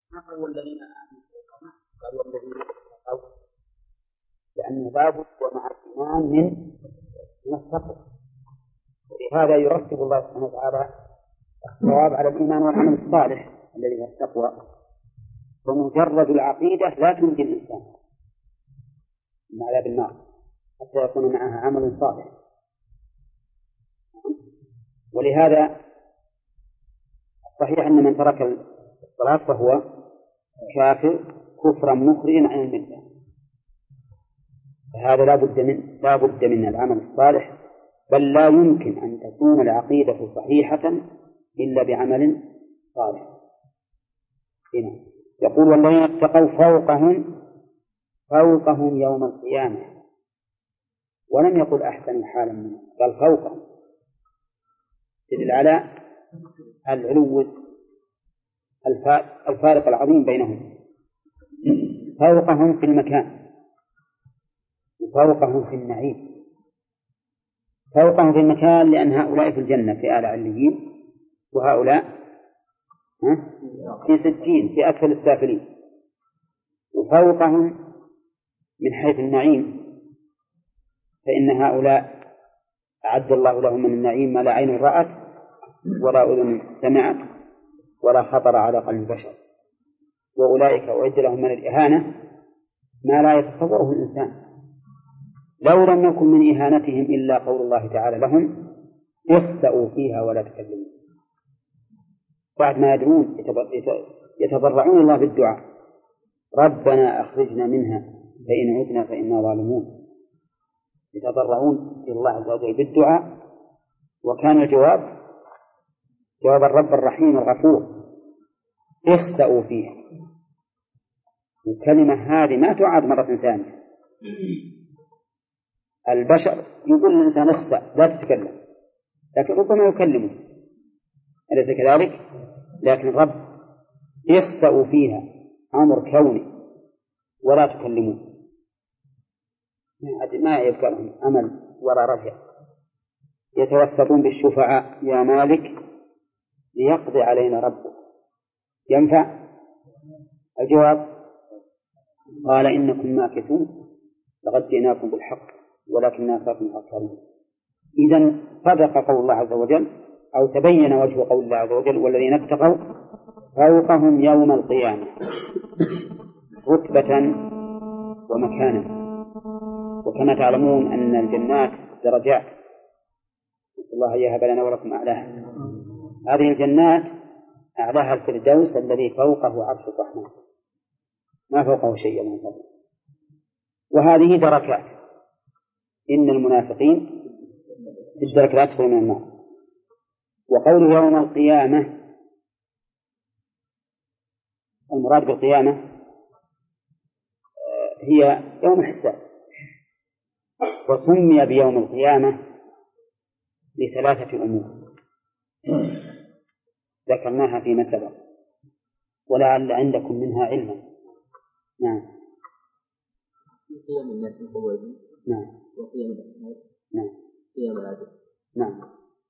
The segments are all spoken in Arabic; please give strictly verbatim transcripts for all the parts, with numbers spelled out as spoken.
ما قالوا الذين آمنوا فوقهم، قالوا الذين اتقوا، لأنه لابد ومع الإيمان من من التقوى. ولهذا يرتب الله سبحانه وتعالى الثواب على الإيمان والعمل الصالح الذي هو التقوى. ومجرد العقيدة لا تنجي الإنسان من عذاب النار حتى يكون معها عمل صالح. ولهذا صحيح أن من ترك الصلاة فهو كافر كفرا مخرجا عن الملة، فهذا لا بد من لا بد من العمل الصالح، بل لا يمكن أن تكون العقيدة صحيحة إلا بعمل صالح. هنا يقول والذين اتقوا فوقهم فوقهم يوم القيامة، ولم يقل أحسن حالا منهم، قال فوقهم، تدل على العلو الفارق العظيم بينهم. فوقهم في المكان وفوقهم في النعيم. فوقهم في المكان لأن هؤلاء في الجنة في أعلى عليين، وهؤلاء في سجين في أسفل السافلين. وفوقهم من حيث النعيم فإن هؤلاء أعد الله لهم من النعيم ما لا عين رأت ولا أذن سمعت ولا خطر على قلب بشر. وأولئك أعد لهم من الإهانة ما لا يتصوره الإنسان، لو لم يكن من إهانتهم إلا قول الله تعالى لهم اخسأوا فيها ولا تكلموا. بعد ما يدعون يتضرعون الله بالدعاء ربنا أخرجنا منها فإن عدنا فإنا ظالمون، يتضرعون إلى الله عز وجل بالدعاء. وكان الجواب جواب الرب الرحيم الغفور اخسأوا فيها. الكلمة هذه ما تعاد مرة ثانية. البشر يقول الإنسان اخسأ لا تتكلم، لكن ربما يكلمه، أليس كذلك؟ لكن الرب اخسأوا فيها أمر كوني ولا تكلمون، ما يبقى لهم أمل ولا رجع. يتوسطون بالشفعاء يا مالك ليقضي علينا ربك، ينفع؟ الجواب قال إنكم ماكثون لقد جئناكم بالحق ولكن أكثركم أكثرون. إذن صدق قول الله عز وجل أو تبين وجه قول الله عز وجل والذين اتقوا فوقهم يوم القيامة رتبة ومكانا. وكما تعلمون أن الجنات درجات، نسأل الله أن يهب لنا ولكم أعلاها. هذه الجنات أعلاها الفردوس الذي فوقه عرش الرحمن، ما فوقه شيء من فضله. وهذه دركات، إن المنافقين في الدرك الأسفل من النار. وقوله يوم القيامة المراد بالقيامة هي يوم الحساب، وسمي بيوم القيامة لثلاثة أمور ذكرناها فيما سبق ولعل عندكم منها علما. نعم. قيام الناس من قبورهم. نعم. وقيام الأحياء. نعم. قيام العدل. نعم.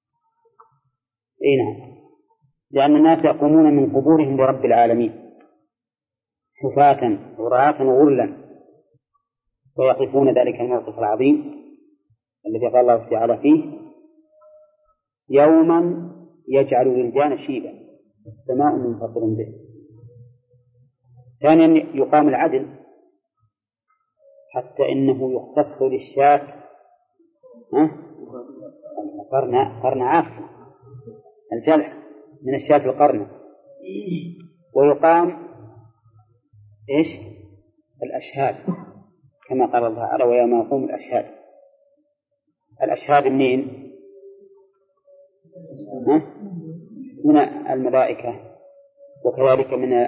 أي نعم، لأن الناس يقومون من قبورهم برب العالمين حفاة عراة غرلا، ويقفون ذلك الموقف العظيم الذي قال الله تعالى فيه يوما يجعل الولدان شيبا السماء منفطر به. ثانيا يقام العدل حتى إنه يختص للشاة قرن قرن عافية الجلح من الشاة القرن. ويقام إيش الأشهاد كما قال الله تعالى ويوم يقوم الأشهاد. الأشهاد منين؟ من الملائكة وكذلك من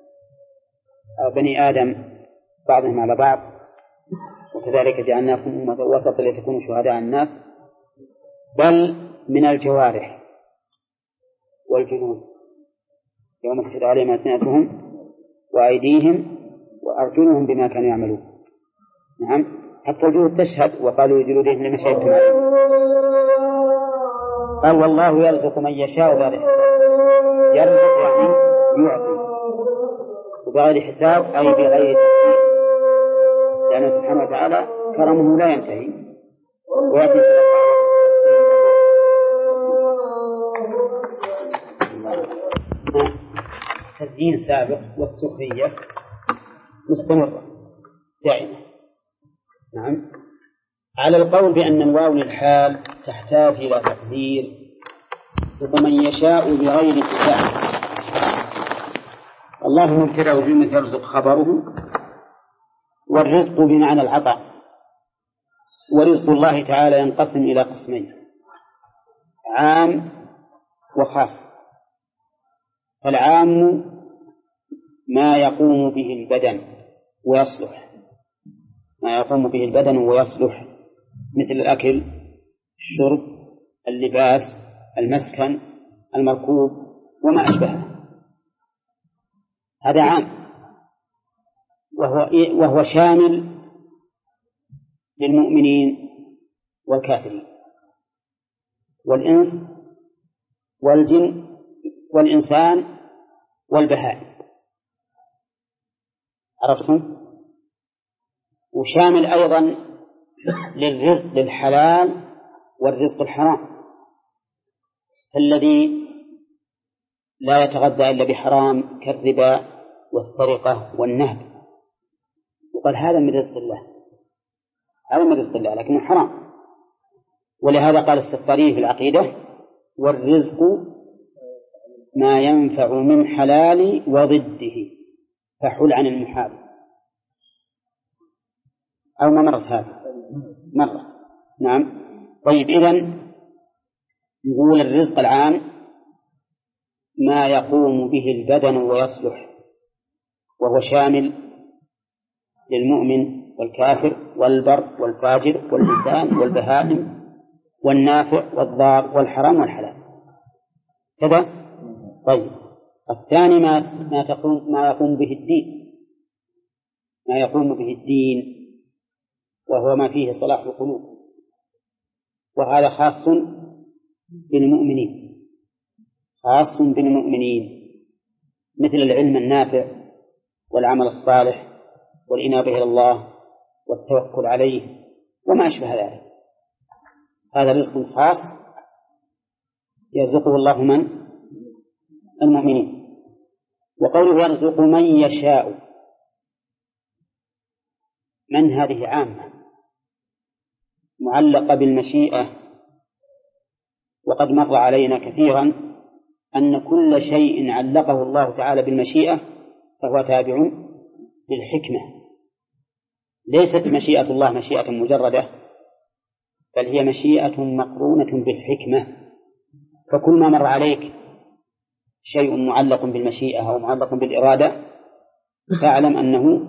بني آدم بعضهم على بعض، وكذلك جعلناكم أمة وسطا لتكونوا شهداء الناس، بل من الجوارح والجنود يوم تشهد عليهم ألسنتهم وأيديهم وأرجلهم بما كانوا يعملون. نعم، حتى الجنود تشهد وقالوا لجلودهم لما شهدتم عليهم. قال والله يرزق من يشاء بغير حساب. يرزق يعني يعطي، وبغير حساب أي بغير تقدير، لأنه سبحانه وتعالى كرمه لا ينتهي. ويأتي الدين سابق والسخرية مستمرة دائما. نعم، على القول بأن الواو للحال تحتاج إلى تقدير ومن يشاء بغير حساب. الله مبتدأ وجملة يرزق خبره، والرزق بمعنى العطاء. ورزق الله تعالى ينقسم إلى قسمين، عام وخاص. فالعام ما يقوم به البدن ويصلح، ما يقوم به البدن ويصلح مثل الأكل، الشرب، اللباس، المسكن، المركوب وما أشبهه، هذا عام، وهو, وهو شامل للمؤمنين والكافرين والإنس والجن والإنسان والبهائم، عرفتم؟ وشامل أيضا للرزق الحلال والرزق الحرام، الذي لا يتغذى إلا بحرام كالربا والسرقة والنهب، وقال هذا من رزق الله، هذا من رزق الله لكنه حرام. ولهذا قال السفاري في العقيدة: والرزق ما ينفع من حلال وضده فحل عن المحال. أو ما مرت هذا مرة. نعم. طيب، إذن نقول الرزق العام ما يقوم به البدن ويصلح، وهو شامل للمؤمن والكافر والبر والفاجر والإنسان والبهائم والنافع والضار والحرام والحلال كذا. طيب، الثاني ما ما تقوم ما يقوم به الدين، ما يقوم به الدين وهو ما فيه صلاح القلوب، وهذا خاص بالمؤمنين، خاص بالمؤمنين، مثل العلم النافع والعمل الصالح والإنابة إلى الله والتوكل عليه وما أشبه ذلك. هذا رزق خاص يرزقه الله من المؤمنين. وقوله يرزق من يشاء، من هذه عامة معلقة بالمشيئة، وقد مر علينا كثيرا أن كل شيء علقه الله تعالى بالمشيئة فهو تابع للحكمة. ليست مشيئة الله مشيئة مجردة، بل هي مشيئة مقرونة بالحكمة. فكل ما مر عليك شيء معلق بالمشيئة أو معلق بالإرادة فاعلم أنه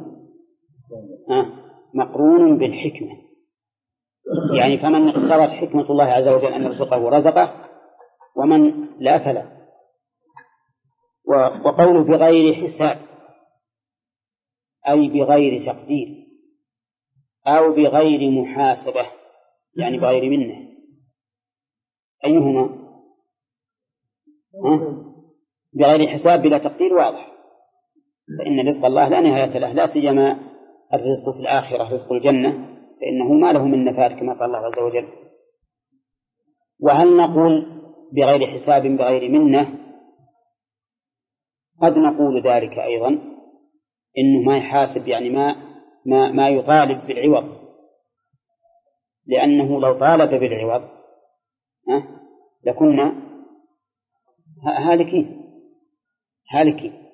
مقرون بالحكمة. يعني فمن اقتضت حكمة الله عز وجل أن يرزقه رزقه، ومن لا فلا. وقوله بغير حساب أي بغير تقدير أو بغير محاسبة، يعني بغير منه. أيهما؟ ها؟ بغير حساب بلا تقدير واضح، فإن رزق الله لا نهاية له، لا سيما الرزق في الآخرة رزق الجنة، فإنه ما له من نفاد كما قال الله عز وجل. وهل نقول بغير حساب بغير منة؟ قد نقول ذلك أيضا، إنه ما يحاسب يعني ما ما ما يطالب بالعوض، لأنه لو طالب بالعوض ها لكنا هالكين هالكين.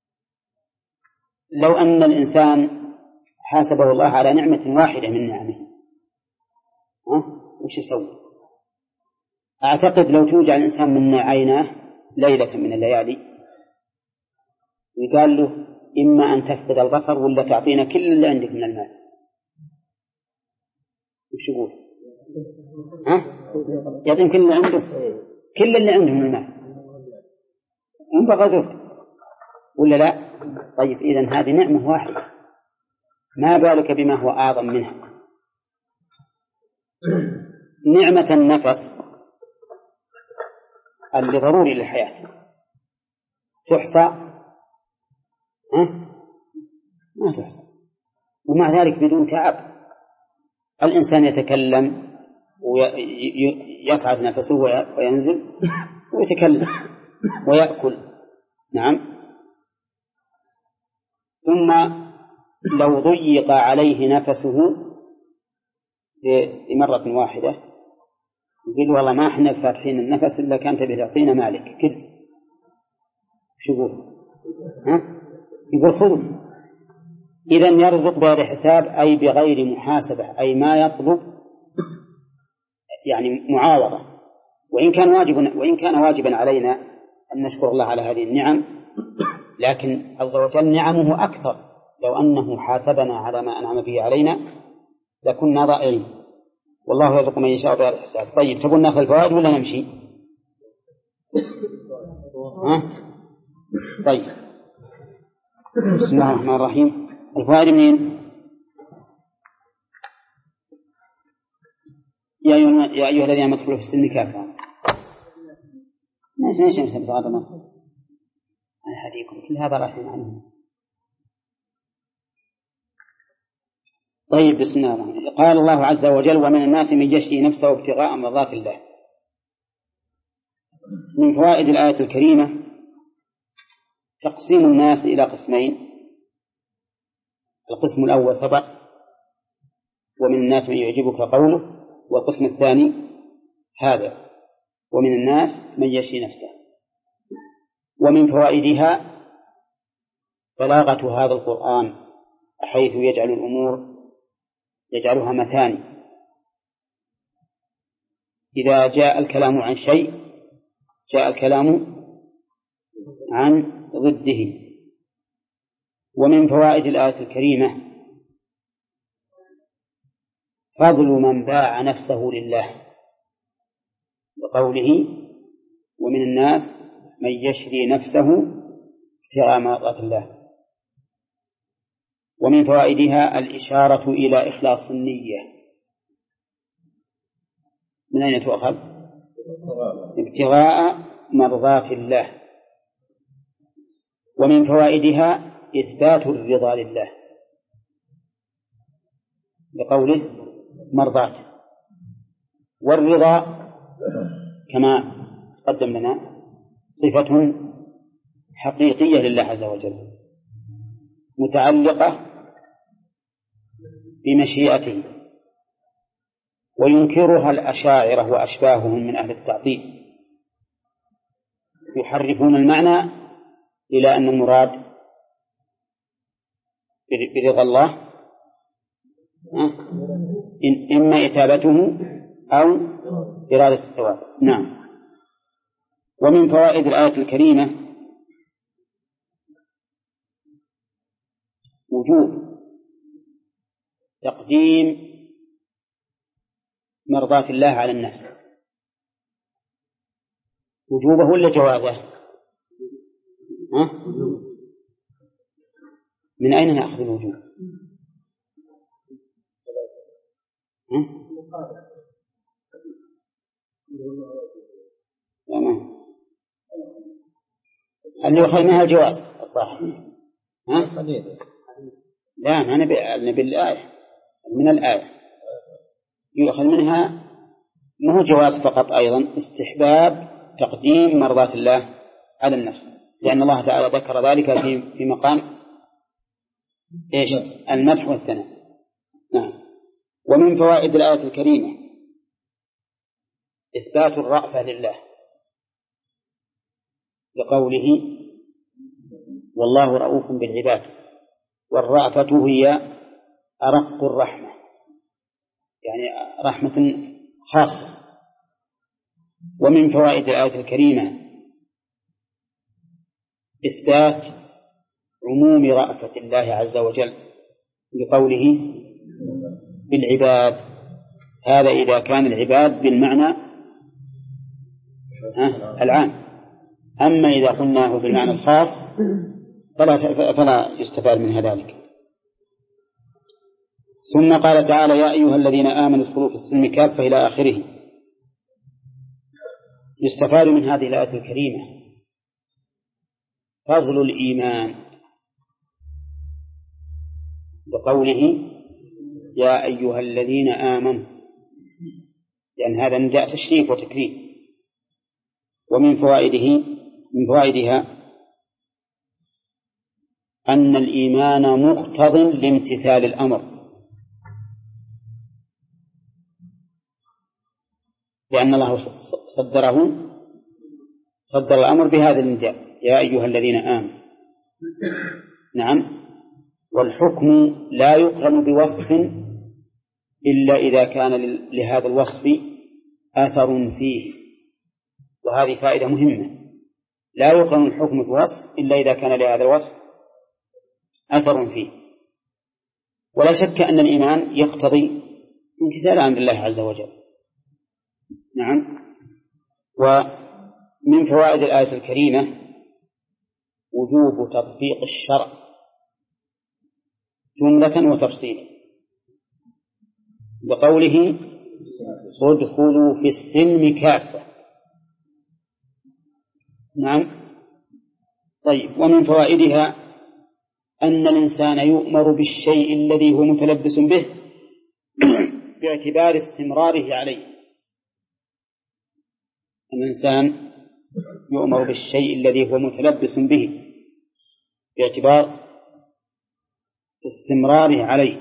لو أن الإنسان حاسبه الله على نعمة واحدة من نعمه ها وش يسوي؟ أعتقد لو توجع الإنسان من عيناه ليلة من الليالي يقال له إما أن تفقد البصر ولا تعطينا كل اللي عندك من المال، وش يقول؟ ها؟ يعطينا كل اللي عنده، كل اللي عنده من المال ونبغى زوج ولا لا؟ طيب، إذن هذه نعمة واحدة، ما بالك بما هو أعظم منها. نعمة النفس اللي ضروري للحياة تحصى ما تحصى، ومع ذلك بدون تعب. الإنسان يتكلم ويصعد نفسه وينزل ويتكلم ويأكل. نعم. ثم لو ضيق عليه نفسه لمرة واحدة يقول والله ما احنا فاتحين النفس إلا كانت بتعطينا مالك كذا، شو يقول؟ ها؟ يقول خذوا. إذن يرزق بغير حساب أي بغير محاسبة، أي ما يطلب يعني معاوضة، وإن كان واجب وإن كان واجبا علينا أن نشكر الله على هذه النعم، لكن عز وجل نعمه أكثر. لو أنه حاسبنا على ما أنعم به علينا لكنا ضائعين. والله يرزق من يشاء بغير حساب. طيب تقول ناخذ الفوائد ولا نمشي؟ ها؟ طيب بسم الله الرحمن الرحيم. الفوائد منين؟ يا أيها يا أيها الذين آمنوا ادخلوا في السلم كافة. ليش ليش نسأل هذا ما أحدكم كل هذا راح عنه. طيب بسم الله الرحمن الرحيم. قال الله عز وجل ومن الناس من يشري نفسه ابتغاء مرضات الله. من فوائد الآية الكريمة تقسيم الناس إلى قسمين. القسم الأول سبق ومن الناس من يعجبك قوله، والقسم الثاني هذا ومن الناس من يشري نفسه. ومن فوائدها بلاغة هذا القرآن حيث يجعل الأمور يجعلها مثاني. إذا جاء الكلام عن شيء جاء الكلام عن ضده. ومن فوائد الآية الكريمة فضل من باع نفسه لله بقوله ومن الناس من يشري نفسه ابتغاء مرضات الله. ومن فوائدها الإشارة إلى إخلاص النية. من أين تؤخذ؟ ابتغاء مرضات الله. ومن فوائدها إثبات الرضا لله بقوله مرضات. والرضا كما قدم لنا صفة حقيقية لله عز وجل متعلقة بمشيئته، وينكرها الأشاعرة وأشباههم من أهل التعطيل، يحرفون المعنى إلى أن المراد برضا الله إما إثابته أو إرادة الثواب. نعم. ومن فوائد الآية الكريمة وجوب تقديم مرضاة الله على النفس. وجوبه ولا جوازه؟ ها؟ من أين نأخذ الوجوب؟ ها؟ تمام. اللي يؤخذ منها الجواز الظاهر. ها؟ لا ما نبي نبي الآية من الآية يؤخذ منها ما هو جواز فقط، أيضا استحباب تقديم مرضاة الله على النفس، لأن الله تعالى ذكر ذلك في في مقام إيش؟ المدح والثناء. نعم. ومن فوائد الآية الكريمة إثبات الرأفة لله بقوله والله رؤوف بالعباد، والرأفة هي أرق الرحمة، يعني رحمة خاصة. ومن فوائد الآية الكريمة إثبات عموم رأفة الله عز وجل بقوله بالعباد. هذا إذا كان العباد بالمعنى العام، أما إذا قلناه بالمعنى الخاص فلا, فلا يستفاد من ذلك. ثم قال تعالى يا أيها الذين آمنوا ادخلوا في السلم كافة إلى آخره. يستفاد من هذه الآية الكريمة فضل الإيمان بقوله يا أيها الذين آمنوا، لأن هذا نداء تشريف وتكريم. ومن فوائده من فوائدها أن الإيمان مقتض لامتثال الأمر، لأن الله صدره صدر الأمر بهذا النداء يا أيها الذين آمنوا. نعم. والحكم لا يقرن بوصف إلا إذا كان لهذا الوصف أثر فيه، وهذه فائدة مهمة. لا يقرن الحكم بوصف إلا إذا كان لهذا الوصف أثر فيه. ولا شك أن الإيمان يقتضي امتثال أمر الله عز وجل. نعم. ومن فوائد الآية الكريمة وجوب تطبيق الشرع جملة وتفصيلا، بقوله ادخلوا في السلم كافة. نعم. طيب. ومن فوائدها أن الإنسان يؤمر بالشيء الذي هو متلبس به باعتبار استمراره عليه. الإنسان يؤمر بالشيء الذي هو متلبس به باعتبار استمراره عليه.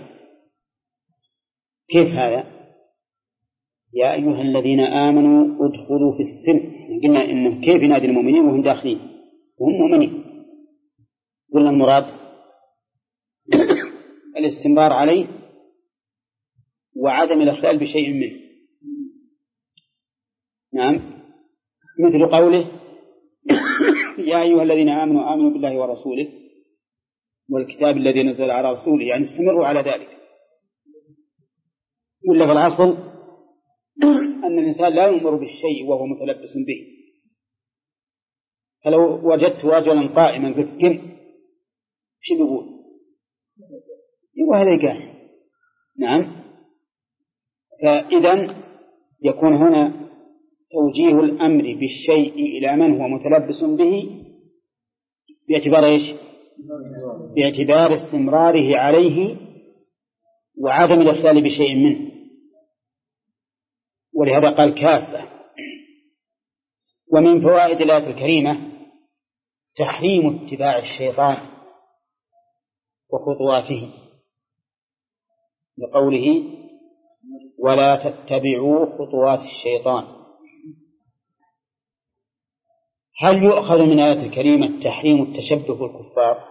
كيف هذا؟ يا أيها الذين آمنوا ادخلوا في السلم. قلنا إنه كيف ينادي المؤمنين وهم داخلين وهم مؤمنين؟ قلنا المراد الاستمرار عليه وعدم الإخلال بشيء منه. نعم. مثل قوله يا أيها الذين آمنوا آمنوا بالله ورسوله والكتاب الذي نزل على رسوله، يعني استمروا على ذلك. ولا في الأصل أن الإنسان لا يؤمر بالشيء وهو متلبس به. فلو وجدت رجلا قائما قلت قم، شو بيقول؟ يقول هذا يقال. نعم. فإذا يكون هنا توجيه الأمر بالشيء إلى من هو متلبس به باعتبار إيش؟ باعتبار استمراره عليه وعدم الإخلال بشيء منه. ولهذا قال كافة. ومن فوائد الآية الكريمة تحريم اتباع الشيطان وخطواته، بقوله ولا تتبعوا خطوات الشيطان. هل يؤخذ من الآية الكريمة تحريم التشبه بالكفار؟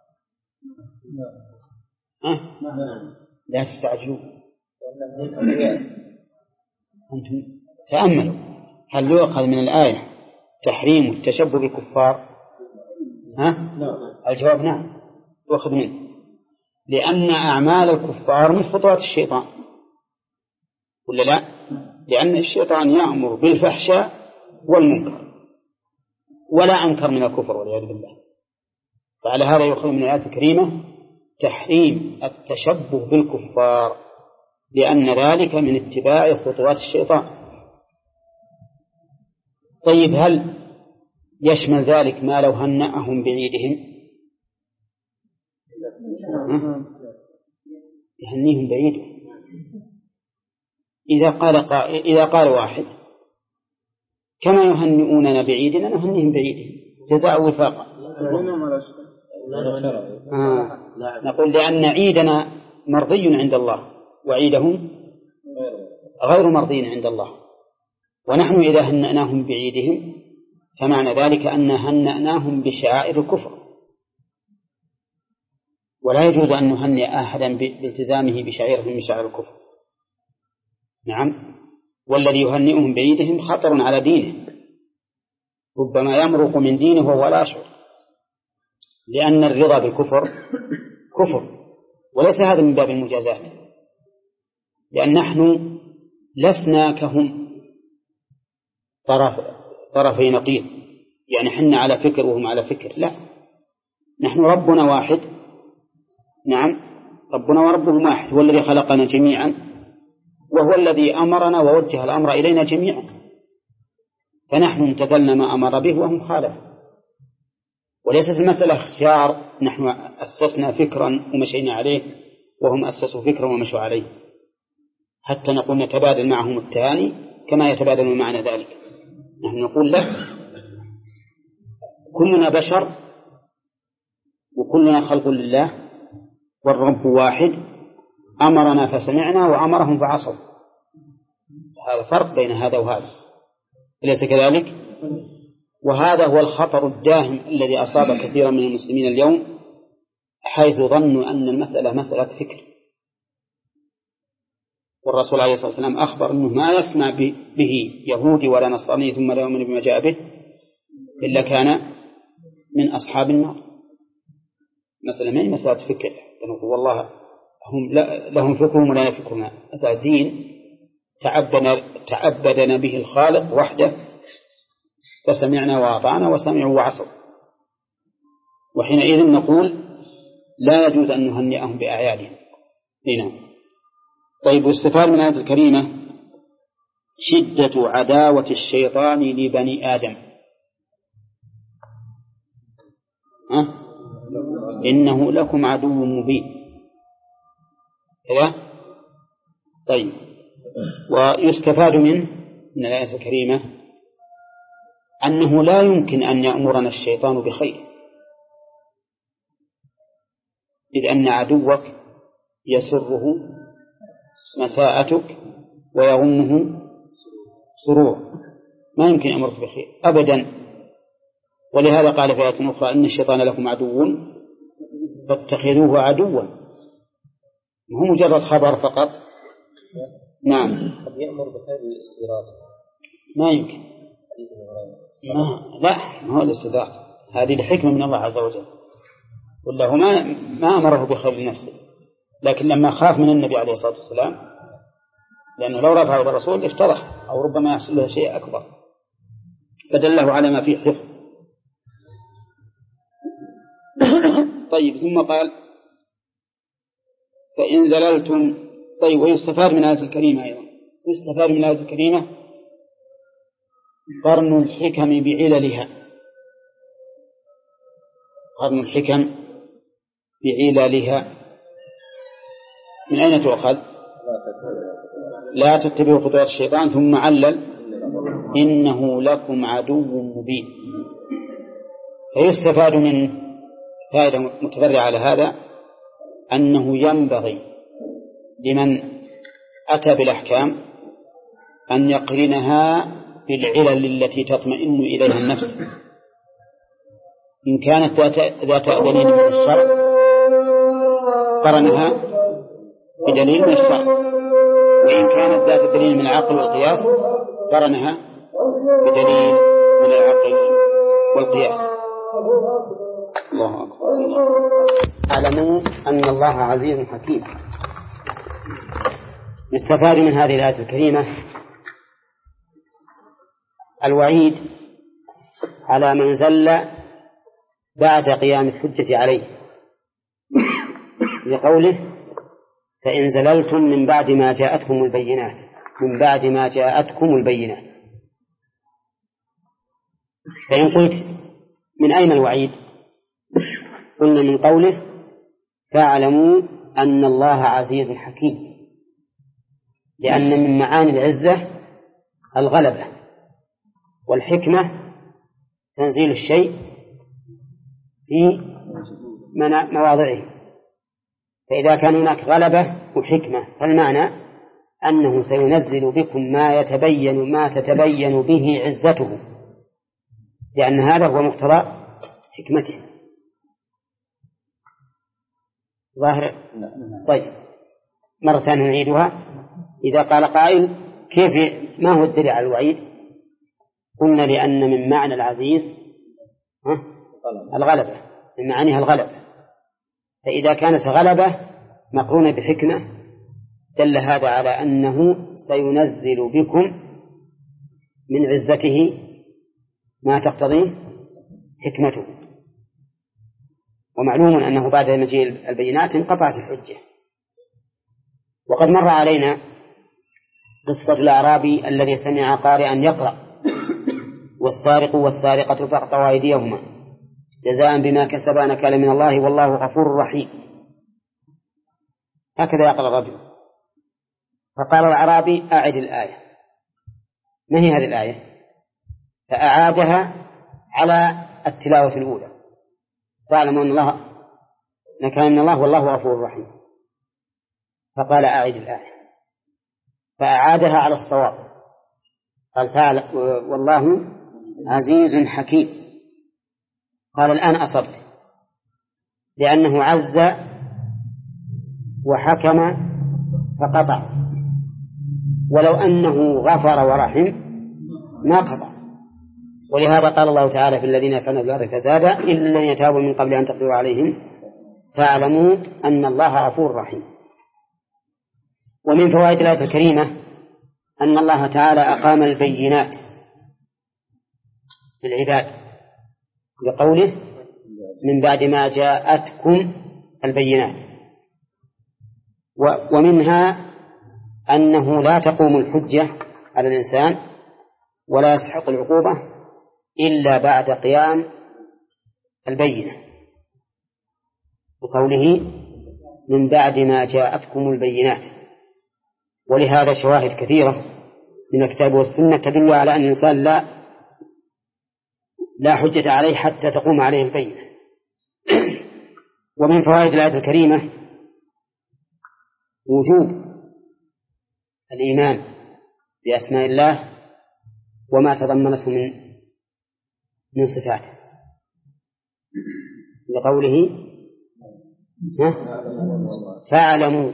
أه؟ لا تستعجلوا، أنتم تأملوا. هل يؤخذ من الآية تحريم التشبه بالكفار؟ ها؟ الجواب نعم، يؤخذ منه، لأن أعمال الكفار من خطوات الشيطان، ولا لا؟ لأن الشيطان يأمر بالفحشاء والمنكر ولا أنكر من الكفر والعياذ بالله. فعلى هذا يؤخذ من الآية الكريمة تحريم التشبه بالكفار، لأن ذلك من اتباع خطوات الشيطان. طيب، هل يشمل ذلك ما لو هنأهم بعيدهم؟ يهنيهم بعيدهم. إذا قال قائل، إذا قال واحد كما يهنئوننا بعيدنا نهنيهم بعيدهم جزاء وفاقا، آه. نقول لأن عيدنا مرضي عند الله وعيدهم غير مرضي عند الله، ونحن إذا هنأناهم بعيدهم فمعنى ذلك أن هنأناهم بشعائر الكفر، ولا يجوز أن نهنئ أحدا بالتزامه بشعيرة من شعائر الكفر. نعم. والذي يهنئهم بعيدهم خطر على دينه، ربما يمرق من دينه وهو لا يشعر، لأن الرضا بالكفر كفر، وليس هذا من باب المجازات، لأن نحن لسنا كهم طرف طرفي نقيض، يعني حنا على فكر وهم على فكر، لا، نحن ربنا واحد. نعم، ربنا وربهم واحد، هو الذي خلقنا جميعا، وهو الذي أمرنا ووجه الأمر إلينا جميعا، فنحن امتثلنا ما أمر به وهم خالفوا. وليست المسألة اختيار، نحن أسسنا فكرا ومشينا عليه وهم أسسوا فكرا ومشوا عليه، حتى نقول نتبادل معهم التهاني كما يتبادل معنا ذلك. نحن نقول له كلنا بشر وكلنا خلق لله والرب واحد، أمرنا فسمعنا وأمرهم فعصوا. هذا فرق بين هذا وهذا، أليس كذلك؟ وهذا هو الخطر الداهم الذي أصاب كثيرا من المسلمين اليوم، حيث ظنوا أن المسألة مسألة فكر. والرسول عليه الصلاة والسلام أخبر أنه ما يسمع به يهودي ولا نصراني ثم لا يؤمن بما جاء به إلا كان من أصحاب النار. مسألة ما هي مسألة فكر، والله هم لهم فكرهم ولا فكرنا، مسألة دين تعبدنا, تعبدنا به الخالق وحده، فسمعنا وأطعنا وسمعوا وعصوا. وحينئذ نقول لا يجوز أن نهنئهم بأعيادهم. هنا طيب، واستفاد من الآية الكريمة شدة عداوة الشيطان لبني آدم. ها؟ إنه لكم عدو مبين كذا. طيب، ويستفاد منه من الآية الكريمة أنه لا يمكن أن يأمرنا الشيطان بخير، إذ أن عدوك يسره مساءتك ويغمه سرور، ما يمكن أمرك بخير أبدا. ولهذا قال في آية أخرى إن الشيطان لكم عدو فاتخذوه عدوا، هو مجرد خبر فقط. نعم، قد يأمر بخير الاستدراج، ما يمكن. ما لا ما هو الاستدراج، هذه الحكمة من الله عز وجل، والله ما ما أمره بخير لنفسه، لكن لما خاف من النبي عليه الصلاة والسلام، لأنه لو رفعه إلى الرسول افتضح أو ربما يحصل له شيء أكبر، فدله على ما فيه حفظ. طيب، ثم قال فإن زللتم. طيب، ويستفاد من الآية الكريمة أيضا، يستفاد من الآية الكريمة قرن الحكم بعللها. قرن الحكم بعللها من أين تؤخذ؟ لا تتبعوا خطوات الشيطان، ثم علل إنه لكم عدو مبين. فيستفاد من فائدة متفرعة على هذا أنه ينبغي لمن أتى بالأحكام أن يقرنها بالعلل التي تطمئن إليها النفس، إن كانت ذات دليل من الشرع قرنها بدليل من الشرع، وإن كانت ذات دليل من العقل والقياس قرنها بدليل من العقل والقياس. الله أكبر. اعلموا أن الله عزيز حكيم. يستفاد من هذه الآية الكريمة الوعيد على من زل بعد قيام الحجة عليه، لقوله فإن زللتم من بعد ما جاءتكم البينات، من بعد ما جاءتكم البينات. فإن قلت من أين الوعيد؟ قلنا من قوله فاعلموا أن الله عزيز حكيم، لأن من معاني العزة الغلبة، والحكمة تنزيل الشيء في مواضعه. فإذا كان هناك غلبة وحكمة فالمعنى أنه سينزل بكم ما يتبين ما تتبين به عزته، لأن هذا هو مقتضى حكمته. ظاهر؟ طيب، مرة ثانية نعيدها. إذا قال قائل كيف ما هو الدليل على الوعيد؟ قلنا لأن من معنى العزيز الغلبة، من معانيها الغلبة، فإذا كانت غلبة مقرونة بحكمة دل هذا على أنه سينزل بكم من عزته ما تقتضيه حكمته. ومعلوم أنه بعد مجيء البينات انقطعت الحجة. وقد مر علينا قصة الأعرابي الذي سمع قارئا يقرأ والسارق والسارقة فاقطعوا أيديهما جزاء بما كسبا نكالا من الله والله غفور رحيم. هكذا يقرأ الرجل. فقال الأعرابي أعد الآية. ما هي هذه الآية؟ فأعادها على التلاوة الأولى. فاعلموا أن الله نكان من الله والله غفور رحيم. فقال أعد الآية فأعادها على الصواب. قال فعل والله عزيز حكيم. قال الآن أصبت، لأنه عز وحكم فقطع، ولو أنه غفر ورحم ما قطع. ولهذا قال الله تعالى في الذين يسعون في الأرض فسادا إلا الذين يتابوا من قبل أن تقدروا عليهم فاعلموا أن الله غفور رحيم. ومن فوائد الآية الكريمة أن الله تعالى أقام البينات للعباد بقوله من بعد ما جاءتكم البينات. ومنها أنه لا تقوم الحجة على الإنسان ولا يستحق العقوبة إلا بعد قيام البينة، بقوله من بعد ما جاءتكم البينات. ولهذا شواهد كثيرة من الكتاب والسنة تدل على أن الإنسان لا لا حجة عليه حتى تقوم عليه البينة. ومن فوائد الآية الكريمة وجوب الإيمان بأسماء الله وما تضمنته من من صفاته، لقوله فاعلموا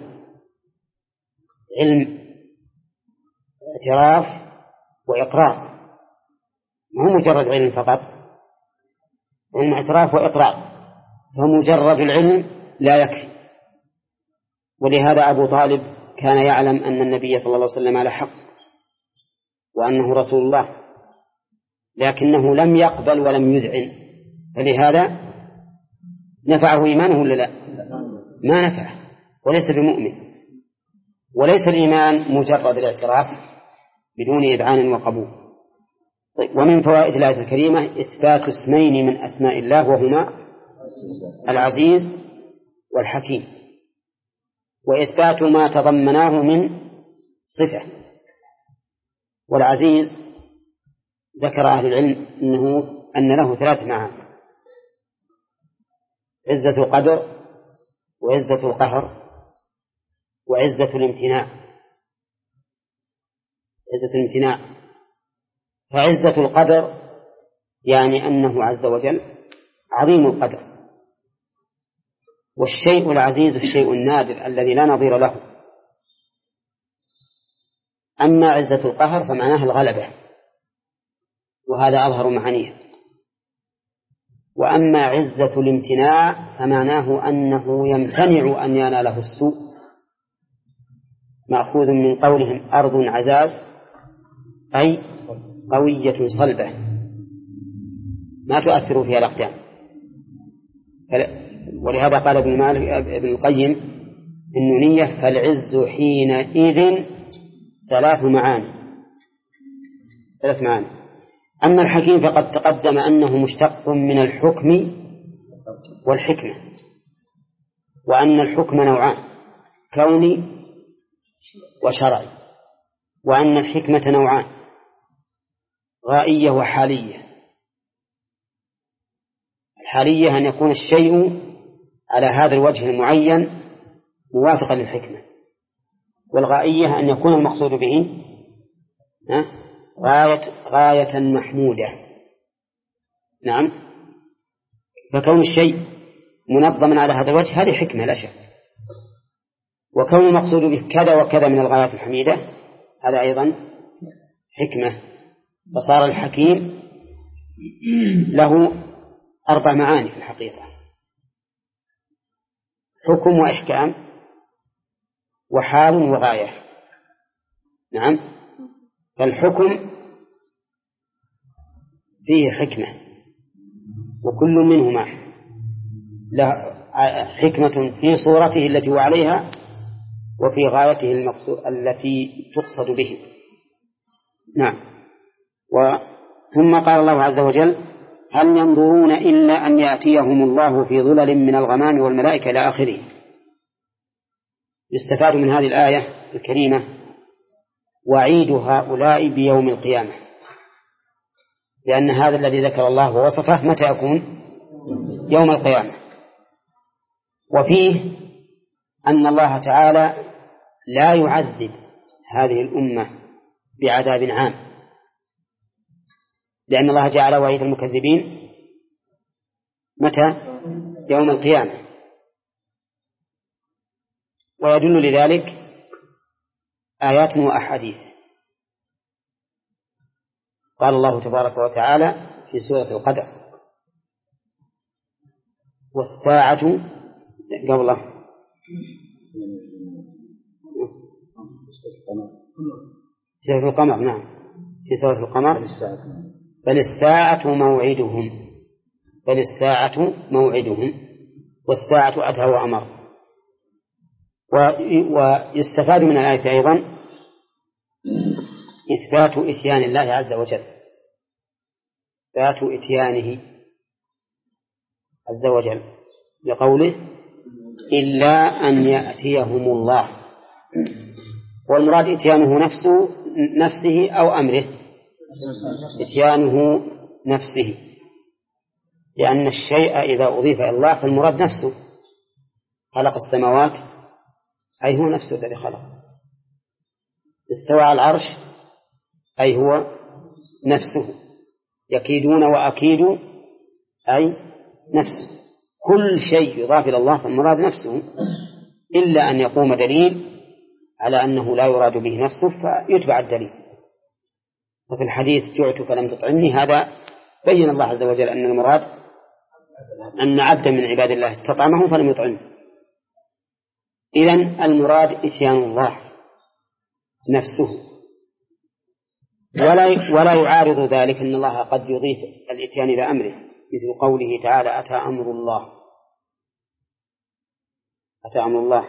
علم اعتراف وإقرار، ما هو مجرد علم فقط، علم اعتراف وإقرار، فمجرد العلم لا يكفي. ولهذا أبو طالب كان يعلم أن النبي صلى الله عليه وسلم على حق وأنه رسول الله، لكنه لم يقبل ولم يذعن، فلهذا نفعه إيمانه ولا لا؟ ما نفعه، وليس بمؤمن. وليس الإيمان مجرد الاعتراف بدون إذعان وقبول. طيب، ومن فوائد الآية الكريمة إثبات اسمين من أسماء الله وهما العزيز والحكيم، وإثبات ما تضمناه من صفة. والعزيز ذكر أهل العلم أنه أن له ثلاث معاني: عزة القدر، وعزة القهر، وعزة الامتناع. عزة الامتناع، فعزة القدر يعني أنه عز وجل عظيم القدر، والشيء العزيز الشيء النادر الذي لا نظير له. أما عزة القهر فمعناها الغلبة، وهذا أظهر معانيها. وأما عزة الامتناع فمعناه أنه يمتنع أن يناله السوء، مأخوذ من قولهم أرض عزاز أي قوية صلبة ما تؤثر فيها الأقدام. ولهذا قال ابن مالك ابن القيم النونية فالعز حينئذ ثلاث معاني ثلاث معاني أما الحكيم فقد تقدم أنه مشتق من الحكم والحكمة، وأن الحكم نوعان: كوني وشرعي، وأن الحكمة نوعان: غائية وحالية. الحالية أن يكون الشيء على هذا الوجه المعين موافقا للحكمة، والغائية أن يكون المقصود به غاية, غاية محمودة. نعم، فكون الشيء منظما على هذا الوجه هذه حكمة لا شك، وكون المقصود به كذا وكذا من الغايات الحميدة هذا أيضا حكمة. فصار الحكيم له أربع معاني في الحقيقة: حكم وإحكام وحال وغاية. نعم، فالحكم فيه حكمة، وكل منهما له حكمة في صورته التي هو عليها وفي غايته المقصود التي تقصد به. نعم. ثم قال الله عز وجل هل ينظرون إلا أن يأتيهم الله في ظلل من الغمام والملائكة إلى آخره. يستفاد من هذه الآية الكريمة وعيد هؤلاء بيوم القيامة، لأن هذا الذي ذكر الله ووصفه متى يكون؟ يوم القيامة. وفيه أن الله تعالى لا يعذب هذه الأمة بعذاب عام، لأن الله جعل وعيد المكذبين متى؟ يوم القيامة. ويدل لذلك آيات وأحاديث. قال الله تبارك وتعالى في سورة القدر: والساعة قبله سورة القمر، نعم في سورة القمر: بل الساعة موعدهم بل الساعة موعدهم والساعة أدهى وأمر. ويستفاد من الآية أيضا إثبات إتيان الله عز وجل، إثبات إتيانه عز وجل لقوله: إلا أن يأتيهم الله. والمراد إتيانه نفسه نفسه أو أمره؟ إتيانه نفسه، لأن الشيء إذا أضيف إلى الله فالمراد نفسه. خلق السماوات أي هو نفسه الذي خلق، استوى على العرش أي هو نفسه، يكيدون وأكيد أي نفسه. كل شيء يضاف إلى الله فالمراد نفسه، إلا أن يقوم دليل على أنه لا يراد به نفسه فيتبع الدليل. وفي الحديث: جعت فلم تطعمني، هذا بين الله عز وجل أن المراد أن عبدا من عباد الله استطعمه فلم يطعمه. إذن المراد إتيان الله نفسه، ولا ولا يعارض ذلك أن الله قد يضيف الإتيان إلى أمره، مثل قوله تعالى: أتى أمر الله أتى أمر الله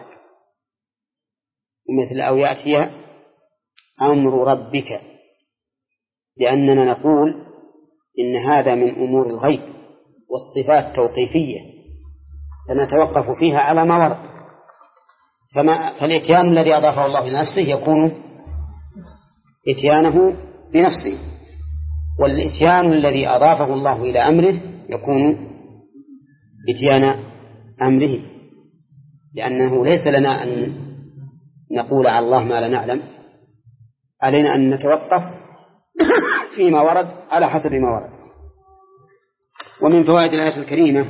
ومثل أو يأتي أمر ربك، لأننا نقول إن هذا من أمور الغيب والصفات توقيفية فنتوقف فيها على ما ورد. فما فالإتيان الذي أضافه الله لنفسه يكون إتيانه بنفسه، والإتيان الذي أضافه الله إلى أمره يكون إتيان أمره، لأنه ليس لنا أن نقول على الله ما لا نعلم، علينا أن نتوقف فيما ورد على حسب ما ورد. ومن فوائد الآية الكريمة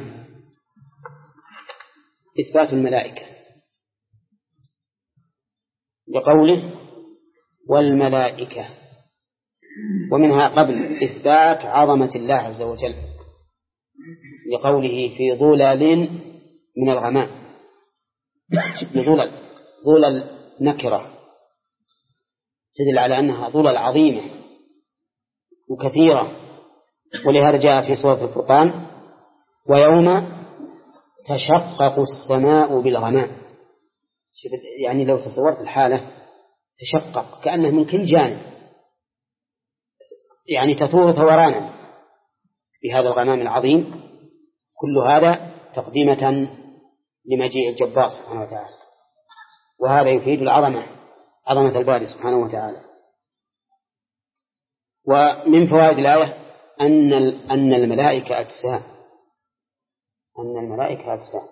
إثبات الملائكة لقوله: والملائكة، ومنها قبل إثبات عظمة الله عز وجل لقوله: في ظلل من الغمام. ظلل ظلل نكرة تدل على أنها ظلل عظيمة وكثيرة، ولهذا جاء في سورة الفرقان: ويوم تشقق السماء بالغمام. يعني لو تصورت الحالة تشقق كأنه من كل جانب، يعني تثور ثورانا بهذا الغمام العظيم. كل هذا تقديمة لمجيء الجبار سبحانه وتعالى، وهذا يفيد العظمة، عظمة الباري سبحانه وتعالى. ومن فوائد الآية أن أن الملائكة أجسام أن الملائكة أجسام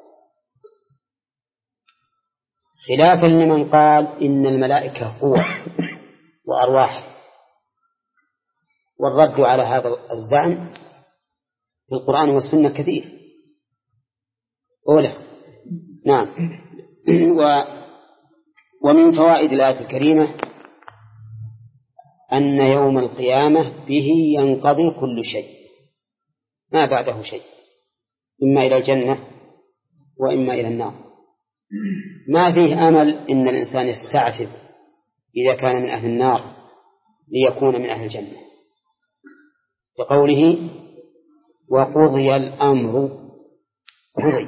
خلافا لمن قال إن الملائكة قوة وأرواح. والرد على هذا الزعم في القرآن والسنة كثير. أولى نعم. و ومن فوائد الآية الكريمة أن يوم القيامة به ينقضي كل شيء، ما بعده شيء، إما إلى الجنة وإما إلى النار. ما فيه أمل إن الإنسان يستعتب إذا كان من أهل النار ليكون من أهل الجنة، لقوله: وقضي الأمر. قضي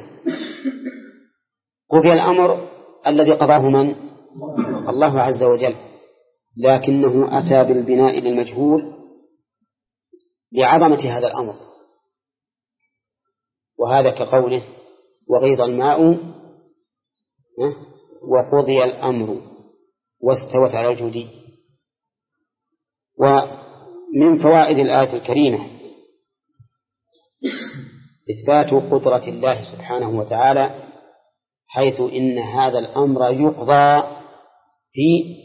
قضي الأمر الذي قضاه من؟ الله عز وجل، لكنه أتى بالبناء للمجهول لعظمة هذا الأمر. وهذا كقوله: وغيض الماء وقضي الأمر واستوت على الجودي. ومن فوائد الآية الكريمة إثبات قدرة الله سبحانه وتعالى، حيث إن هذا الأمر يقضى في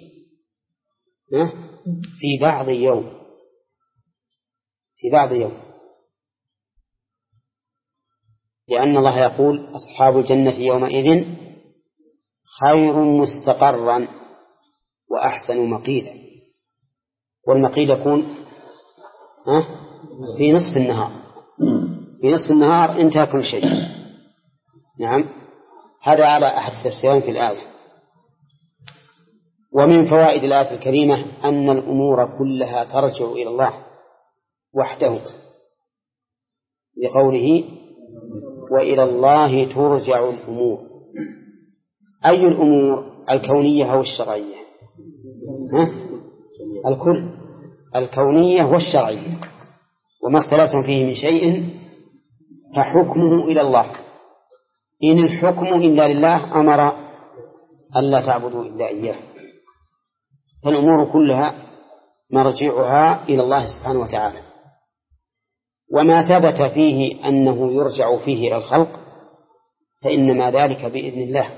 في بعض يوم في بعض يوم لأن الله يقول أصحاب الجنة يومئذ خير مستقرا وأحسن مقيلا. والمقيل يكون في نصف النهار، في نصف النهار انتهى كل شيء. نعم، هذا على أحد التفسيرين في الآية. ومن فوائد الآية الكريمة أن الأمور كلها ترجع إلى الله وحده، لقوله وإلى الله ترجع الأمور. أي الأمور؟ الكونية أو الشرعية؟ ها؟ الكل، الكونية والشرعية. وما اختلفتم فيه من شيء فحكمه إلى الله. إن الحكم إلا لله أمر ألا تعبدوا إلا إياه. فالأمور كلها مرجعها إلى الله سبحانه وتعالى. وما ثبت فيه أنه يرجع فيه إلى الخلق فإنما ذلك بإذن الله.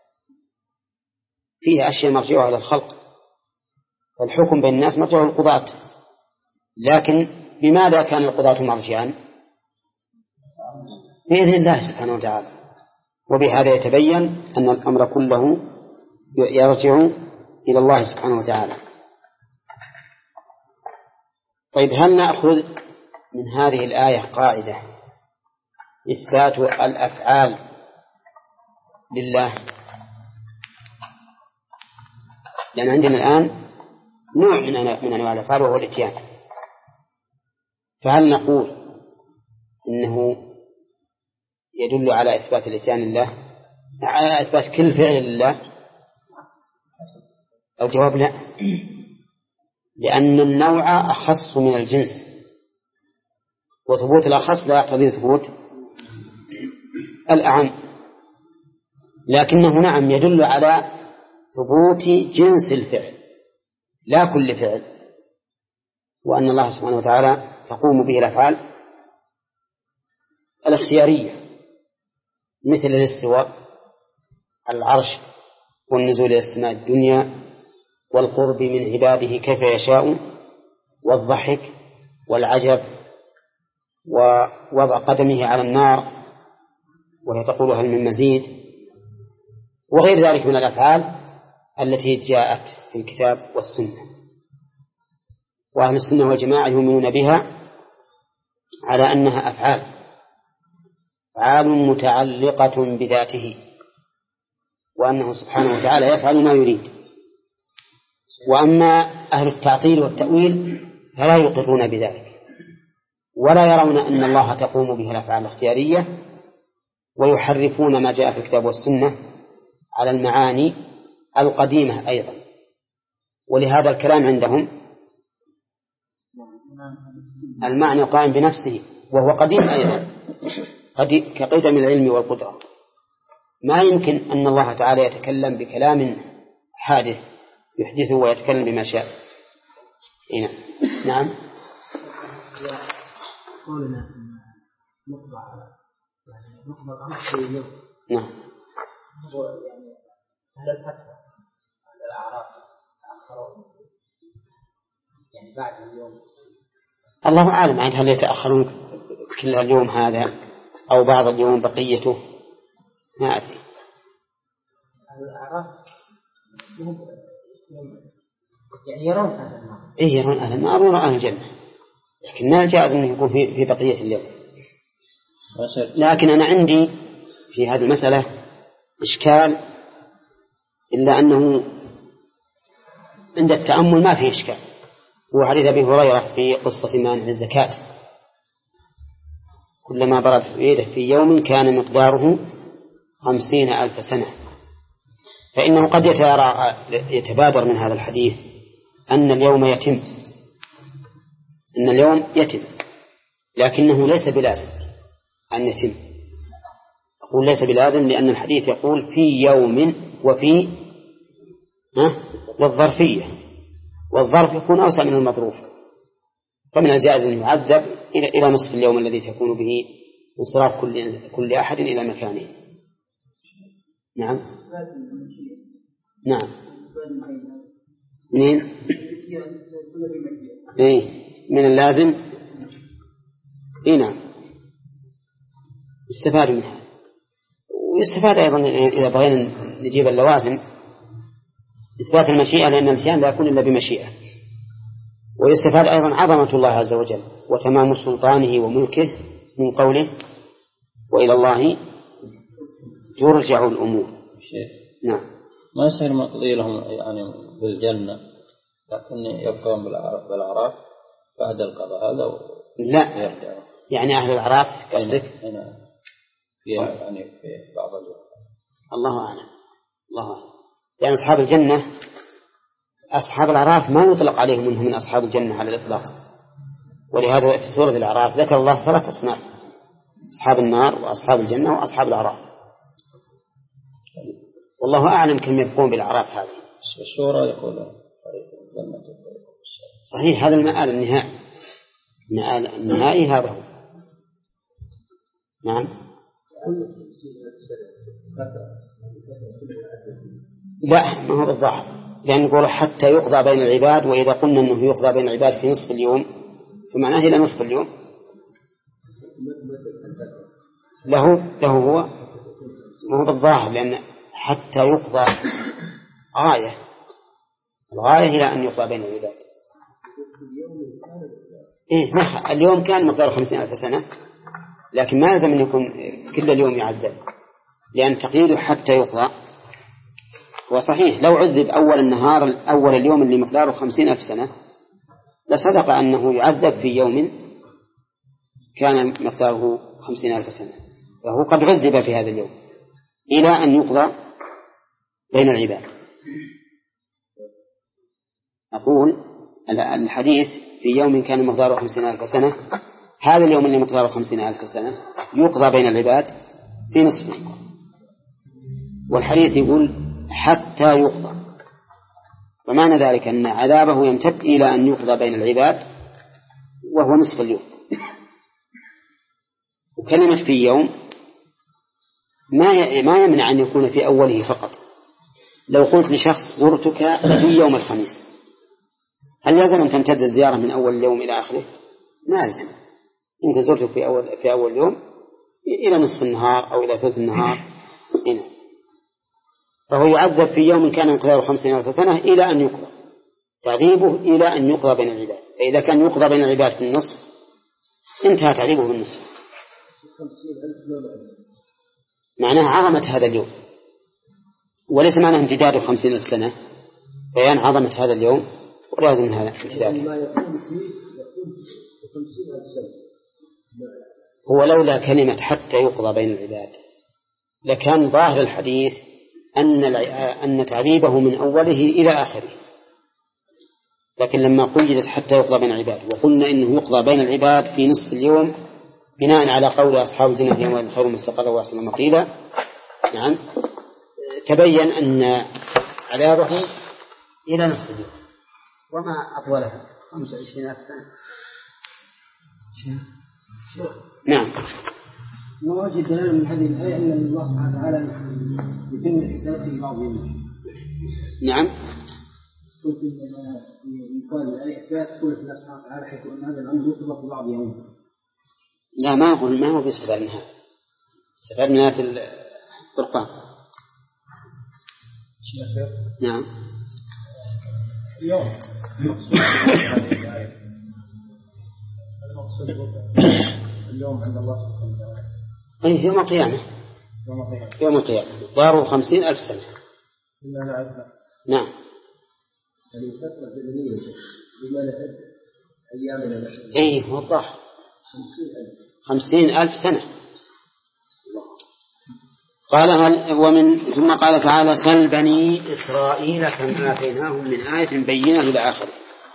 فيه أشياء مرجعها إلى الخلق، فالحكم بين الناس مرجعه القضاة، لكن بماذا كان القضاة مرجعا؟ بإذن الله سبحانه وتعالى. وبهذا يتبين أن الأمر كله يرجع إلى الله سبحانه وتعالى. طيب، هل نأخذ من هذه الآية قاعدة إثبات الأفعال لله؟ لأن عندنا الآن نوع من أنواع الأفعال وهو الإتيان، فهل نقول إنه يدل على إثبات الإتيان لله، على إثبات كل فعل لله؟ الجواب لا، لأن النوع أخص من الجنس، وثبوت الأخص لا يقتضي ثبوت الأعم. لكنه نعم يدل على ثبوت جنس الفعل لا كل فعل، وأن الله سبحانه وتعالى تقوم به الأفعال الاختيارية، مثل الاستواء على العرش، والنزول إلى السماء الدنيا، والقرب من عباده كيف يشاء، والضحك والعجب، ووضع قدمه على النار وهي تقول هل من مزيد، وغير ذلك من الأفعال التي جاءت في الكتاب والسنة. وأهل السنة والجماعة يؤمنون بها على أنها أفعال أفعال متعلقة بذاته، وأنه سبحانه وتعالى يفعل ما يريد. وأما أهل التعطيل والتأويل فلا يقرون بذلك، ولا يرون أن الله تقوم به الأفعال الاختيارية، ويحرفون ما جاء في الكتاب والسنة على المعاني القديمة أيضا. ولهذا الكلام عندهم المعنى القائم بنفسه وهو قديم أيضا، كقدم العلم والقدرة. ما يمكن أن الله تعالى يتكلم بكلام حادث يحدثه ويتكلم بما شاء. إيه نعم. قولنا نقضى على يعني نقضى الأمر في اليوم. نعم. هو يعني هل الفتوى على الأعراف تأخروا يعني بعد اليوم؟ الله أعلم عن هل يتأخرون كل اليوم هذا أو بعض اليوم بقيته، ما أدري. الأعراف يعني يرون هذا النار. إيه يرون أهل النار ويرون أهل الجنة، لكن ما جائز أنه يكون في في بقية اليوم. لكن أنا عندي في هذه المسألة إشكال، إلا أنه عند التأمل ما فيه إشكال. هو حديث أبي هريرة في قصة مانع الزكاة، كلما برد في يده في يوم كان مقداره خمسين ألف سنة. فإنه قد يتبادر من هذا الحديث أن اليوم يتم أن اليوم يتم لكنه ليس بلازم أن يتم. أقول ليس بلازم لأن الحديث يقول في يوم وفي ها للظرفية، والظرف يكون أوسع من المظروف، فمن الجائز أن يعذب إلى إلى نصف اليوم الذي تكون به انصراف كل كل أحد إلى مكانه. نعم نعم منين؟ إيه من اللازم. إيه نعم يستفاد منها، ويستفاد أيضا إذا بغينا نجيب اللوازم إثبات المشيئة، لأن الإنسان لا يكون إلا بمشيئة. ويستفاد أيضا عظمة الله عز وجل وتمام سلطانه وملكه من قوله وإلى الله ترجع الأمور. نعم ما يصير مقضي لهم يعني بالجنة لكن يبقون بالأعراف بعد القضاء هذا و... لا يرجع. يعني أهل الأعراف قصدك؟ هنا يعني في بعض الوقت. الله أعلم الله أعلم. يعني أصحاب الجنة أصحاب الأعراف ما يطلق عليهم أنهم من أصحاب الجنة على الإطلاق، ولهذا في سورة الأعراف ذكر الله ثلاث أصناف: أصحاب النار وأصحاب الجنة وأصحاب الأعراف. والله أعلم كم يبقون بالأعراف هذه. السورة يقول صحيح هذا المآل النهائي، المآل النهائي هذا هو. نعم لا ما هو بالظاهر، لأن نقول حتى يقضى بين العباد، وإذا قلنا أنه يقضى بين العباد في نصف اليوم فمعناه إلى نصف اليوم. له له هو ما هو بالظاهر، لأن حتى يقضى غاية، الغاية إلى أن يقضى بين العباد. إيه اليوم كان مقدار خمسين ألف سنة، لكن ما لازم أن يكون كل اليوم يعذب، لأن تقييده حتى يقضى. وصحيح لو عذب أول النهار أول اليوم اللي مقداره خمسين ألف سنة لصدق أنه يعذب في يوم كان مقداره خمسين ألف سنة، فهو قد عذب في هذا اليوم إلى أن يقضى بين العباد. أقول الحديث في يوم كان مقداره خمسين ألف سنة، هذا اليوم اللي مقداره خمسين ألف سنة يقضى بين العباد في نصفه، والحديث يقول حتى يقضى، ومعنى ذلك أن عذابه يمتد إلى أن يقضى بين العباد وهو نصف اليوم. وكلمة في يوم ما ما يمنع أن يكون في أوله فقط. لو قلت لشخص زرتك في يوم الخميس، هل لازم أن تمتد الزيارة من أول اليوم إلى آخره؟ ما لازم، يمكن زرتك في أول في أول يوم إلى نصف النهار أو إلى ثلث النهار هنا، فهو يعذب في يوم كان مقداره خمسين ألف سنة إلى أن يقضى، تعذيبه إلى أن يقضى بين العباد. فإذا كان يقضى بين العباد في النصف انتهى تعذيبه بالنصف، معناه عظمة هذا اليوم، وليس معناه امتداده خمسين ألف سنة، بيان عظمة هذا اليوم ولازم هذا امتداده. هو لولا كلمة حتى يقضى بين العباد لكان ظاهر الحديث أن أن تعذيبه من أوله إلى آخره، لكن لما قيدت حتى يقضى بين العباد وقلنا إنه يقضى بين العباد في نصف اليوم بناء على قول أصحاب الجنة يوم خير مستقرا وأحسن مقيلا، نعم تبين أن عذابه إلى نصف اليوم وما أطوله خمس وعشرين ألف سنة. نعم. ما وجه دلالة من هذه الآية أن الله سبحانه وتعالى يتم الحساب في بعض يوم؟ نعم. قلت من قال الآية إثبات قول الله سبحانه وتعالى حيث أن هذا الأمر يطلق في بعض يوم. لا ما أقول ما هو بيستفاد منها، استفاد من آية الفرقان. نعم. يوم اليوم عند الله سبحانه وتعالى أي يوم القيامة. يوم القيامة داره خمسين ألف سنة. نعم. يعني فترة زمنية بما نفد أيامنا. أي وضح. خمسين ألف سنة. قال ومن ثم قال تعالى سل بني إسرائيل كم آتيناهم من آية بينة إلى آخره.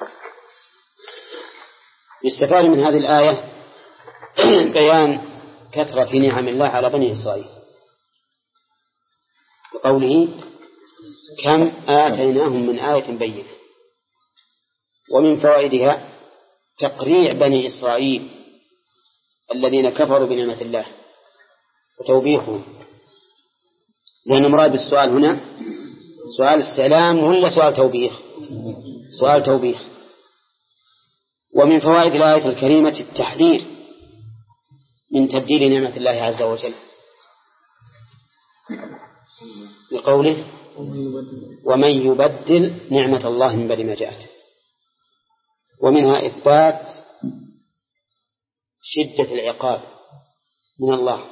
يستفاد من هذه الآية بيان كثرة نعم الله على بني إسرائيل، وقوله كم آتيناهم من آية بينة. ومن فوائدها تقريع بني إسرائيل الذين كفروا بنعمة الله وتوبيخهم، لأن مراد بالسؤال هنا سؤال استعلام ولا سؤال توبيخ؟ سؤال توبيخ. ومن فوائد الآية الكريمة التحذير من تبديل نعمة الله عز وجل بقوله ومن يبدل نعمة الله من بعد ما جاءت. ومنها إثبات شدة العقاب من الله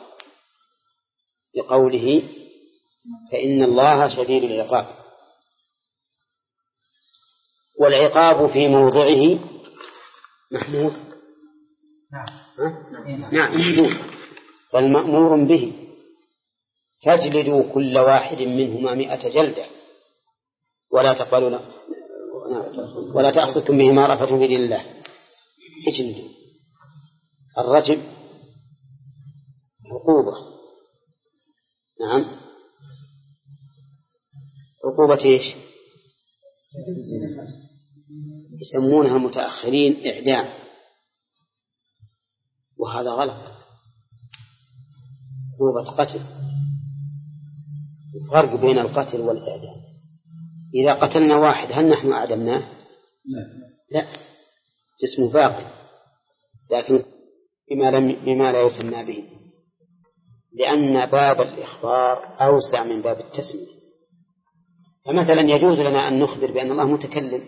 بقوله فإن الله شديد العقاب. والعقاب في موضعه محمود نعم محمود بل مأمور به. فاجلدوا كل واحد منهما مئة جلدة ولا تقبلوا ولا تأخذكم بهما رأفة في دين الله. اجلدوا. الرجم عقوبة، نعم عقوبة ايش؟ يسمونها المتأخرين إعدام، وهذا غلط. عقوبة قتل. الفرق بين القتل والإعدام، إذا قتلنا واحد هل نحن أعدمناه؟ لا، جسمه باقي، لكن بما, لم بما لا يسمى به، لأن باب الإخبار أوسع من باب التسمية. فمثلا يجوز لنا أن نخبر بأن الله متكلم،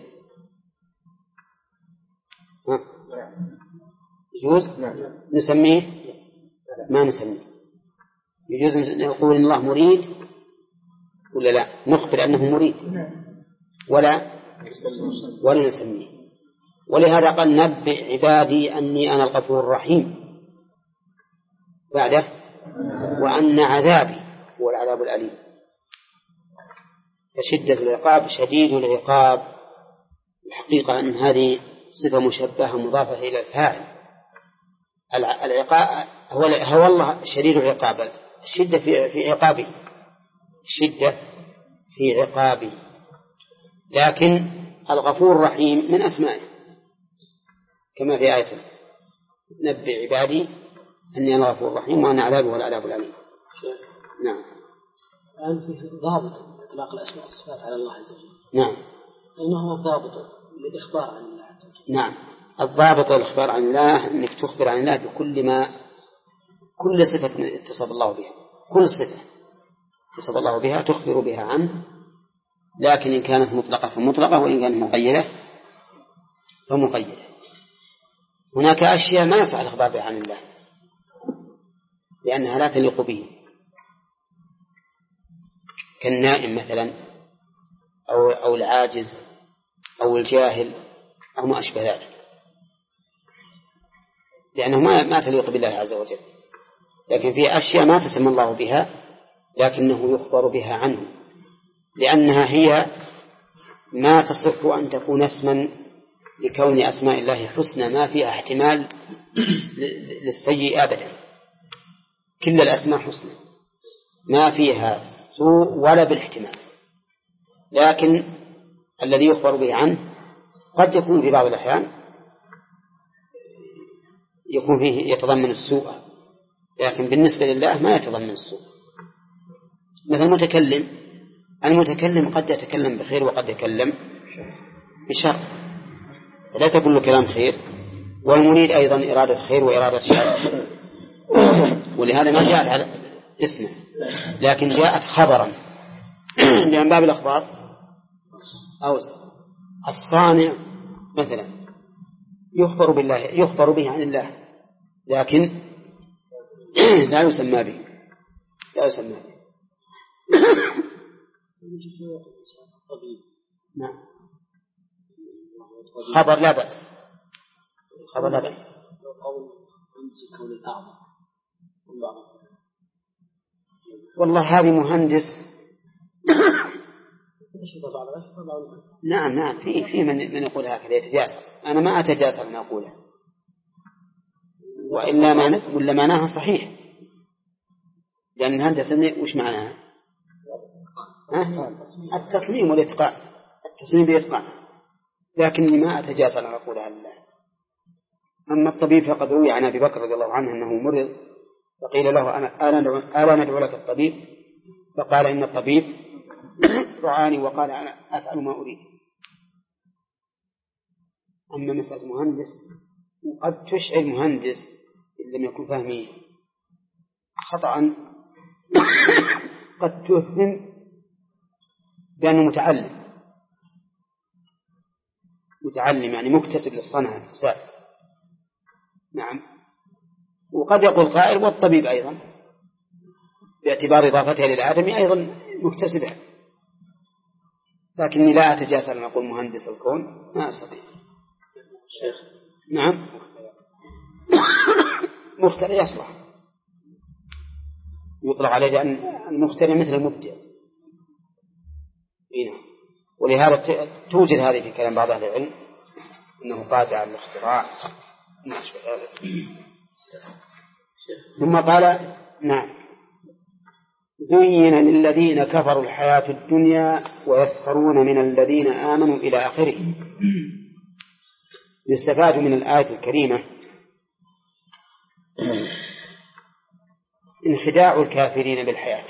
ها؟ يجوز نسميه؟ ما نسميه. يجوز نقول إن الله مريد ولا لا؟ نخبر أنه مريد ولا ولا نسميه. ولهذا قال نبئ عبادي أني أنا الغفور الرحيم بعده وأن عذابي هو العذاب الأليم. فشدة العقاب شديد العقاب. الحقيقة أن هذه صفة مشبهة مضافة إلى الفاعل. العقاب هو هو الله شديد العقاب. الشدة في في عقابه، الشدة في عقابه. لكن الغفور الرحيم من أسمائه كما في آية نبئ عبادي أني أنا الغفور الرحيم وأن عذابي هو العذاب الأليم. نعم. الآن فيه ضابط إطلاق الأسماء والصفات على الله عز وجل. نعم. أنه هو ضابط للإخبار عن الله عز وجل. نعم. الضابط الإخبار عن الله أنك تخبر عن الله بكل ما كل صفة اتصف الله بها، كل صفة اتصف الله بها تخبر بها عنه، لكن إن كانت مطلقة فمطلقة، وإن كانت مقيدة فمقيدة. هناك أشياء ما يصح الإخبار بها عن الله لأنها لا تليق به، كالنائم مثلا أو أو العاجز أو الجاهل أو ما أشبه ذلك، لأنه ما ما تليق بالله عز وجل. لكن في أشياء ما تسمى الله بها لكنه يخبر بها عنه، لأنها هي ما تصح أن تكون اسما لكون أسماء الله حسنى ما فيها احتمال للسيء أبدا. كل الأسماء حسنى ما فيها سوء ولا بالاحتمال، لكن الذي يخبر به عنه قد يكون في بعض الأحيان يكون فيه يتضمن السوء، لكن بالنسبة لله ما يتضمن السوء. مثل المتكلم، المتكلم قد يتكلم بخير وقد يتكلم بشر، وليس كل كلام خير، والمريد أيضا إرادة خير وإرادة شر، ولهذا ما جاءت على اسمه لكن جاءت خبرا لأن باب الأخبار أوسع. الصانع مثلا يخبر بالله يخبر به عن الله لكن لا يسمى به لا يسمى به نعم. خبر لا بأس، خبر لا بأس. والله هذه مهندس نعم نعم في في من من يقول هكذا يتجاسر. أنا ما أتجاسر أن أقولها، وإلا معنى ولا معناها صحيح، لأن الهندسة وش معناها؟ التصميم والإتقان، التصميم بالإتقان، لكني ما أتجاسر أن أقولها لله. أما الطبيب فقد روي عن أبي بكر رضي الله عنه أنه مرض فقيل له أنا ألا ندعو لك الطبيب؟ فقال إن الطبيب رعاني وقال أنا أفعل ما أريد. أما مسألة مهندس وقد تشعر مهندس إن لم يكن فهمي خطأ قد تفهم بأنه متعلم متعلم يعني مكتسب للصنعة السابق. نعم. وقد يقول قائل والطبيب أيضا باعتبار إضافتها للآدم أيضا مكتسبها، لكني لا أتجاسر أن أقول مهندس الكون، ما أستطيع. شيخ نعم مخترع يصلح، يطلق عليه لأن المخترع مثل المبدع. ولهذا توجد هذه في كلام بعض أهل العلم أنه قادر على الاختراع. ثم قال نعم زين للذين كفروا الحياة الدنيا ويسخرون من الذين آمنوا إلى آخره. يستفاد من الآية الكريمة انخداع الكافرين بالحياة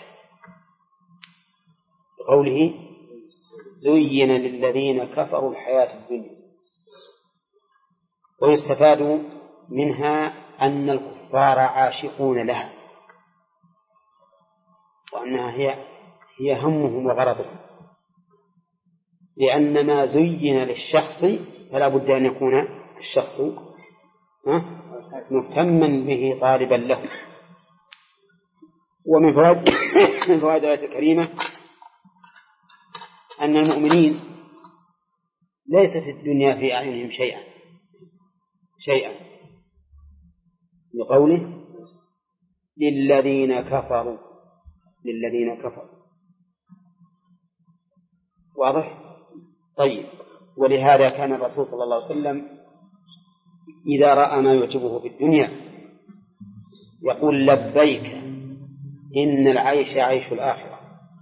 بقوله زين للذين كفروا الحياة الدنيا، ويستفاد منها أن الكفار عاشقون لها وأنها هي هي همهم وغرضهم، لأن ما زين للشخص فلا بد أن يكون الشخص مهتما به طالبا له. ومن فوائد فوائد الآية الكريمة أن المؤمنين ليست الدنيا في أعينهم شيئا شيئا لقوله للذين كفروا للذين كفروا. واضح؟ طيب. ولهذا كان الرسول صلى الله عليه وسلم إذا رأى ما يعجبه في الدنيا يقول لبيك إن العيش عيش الآخرة.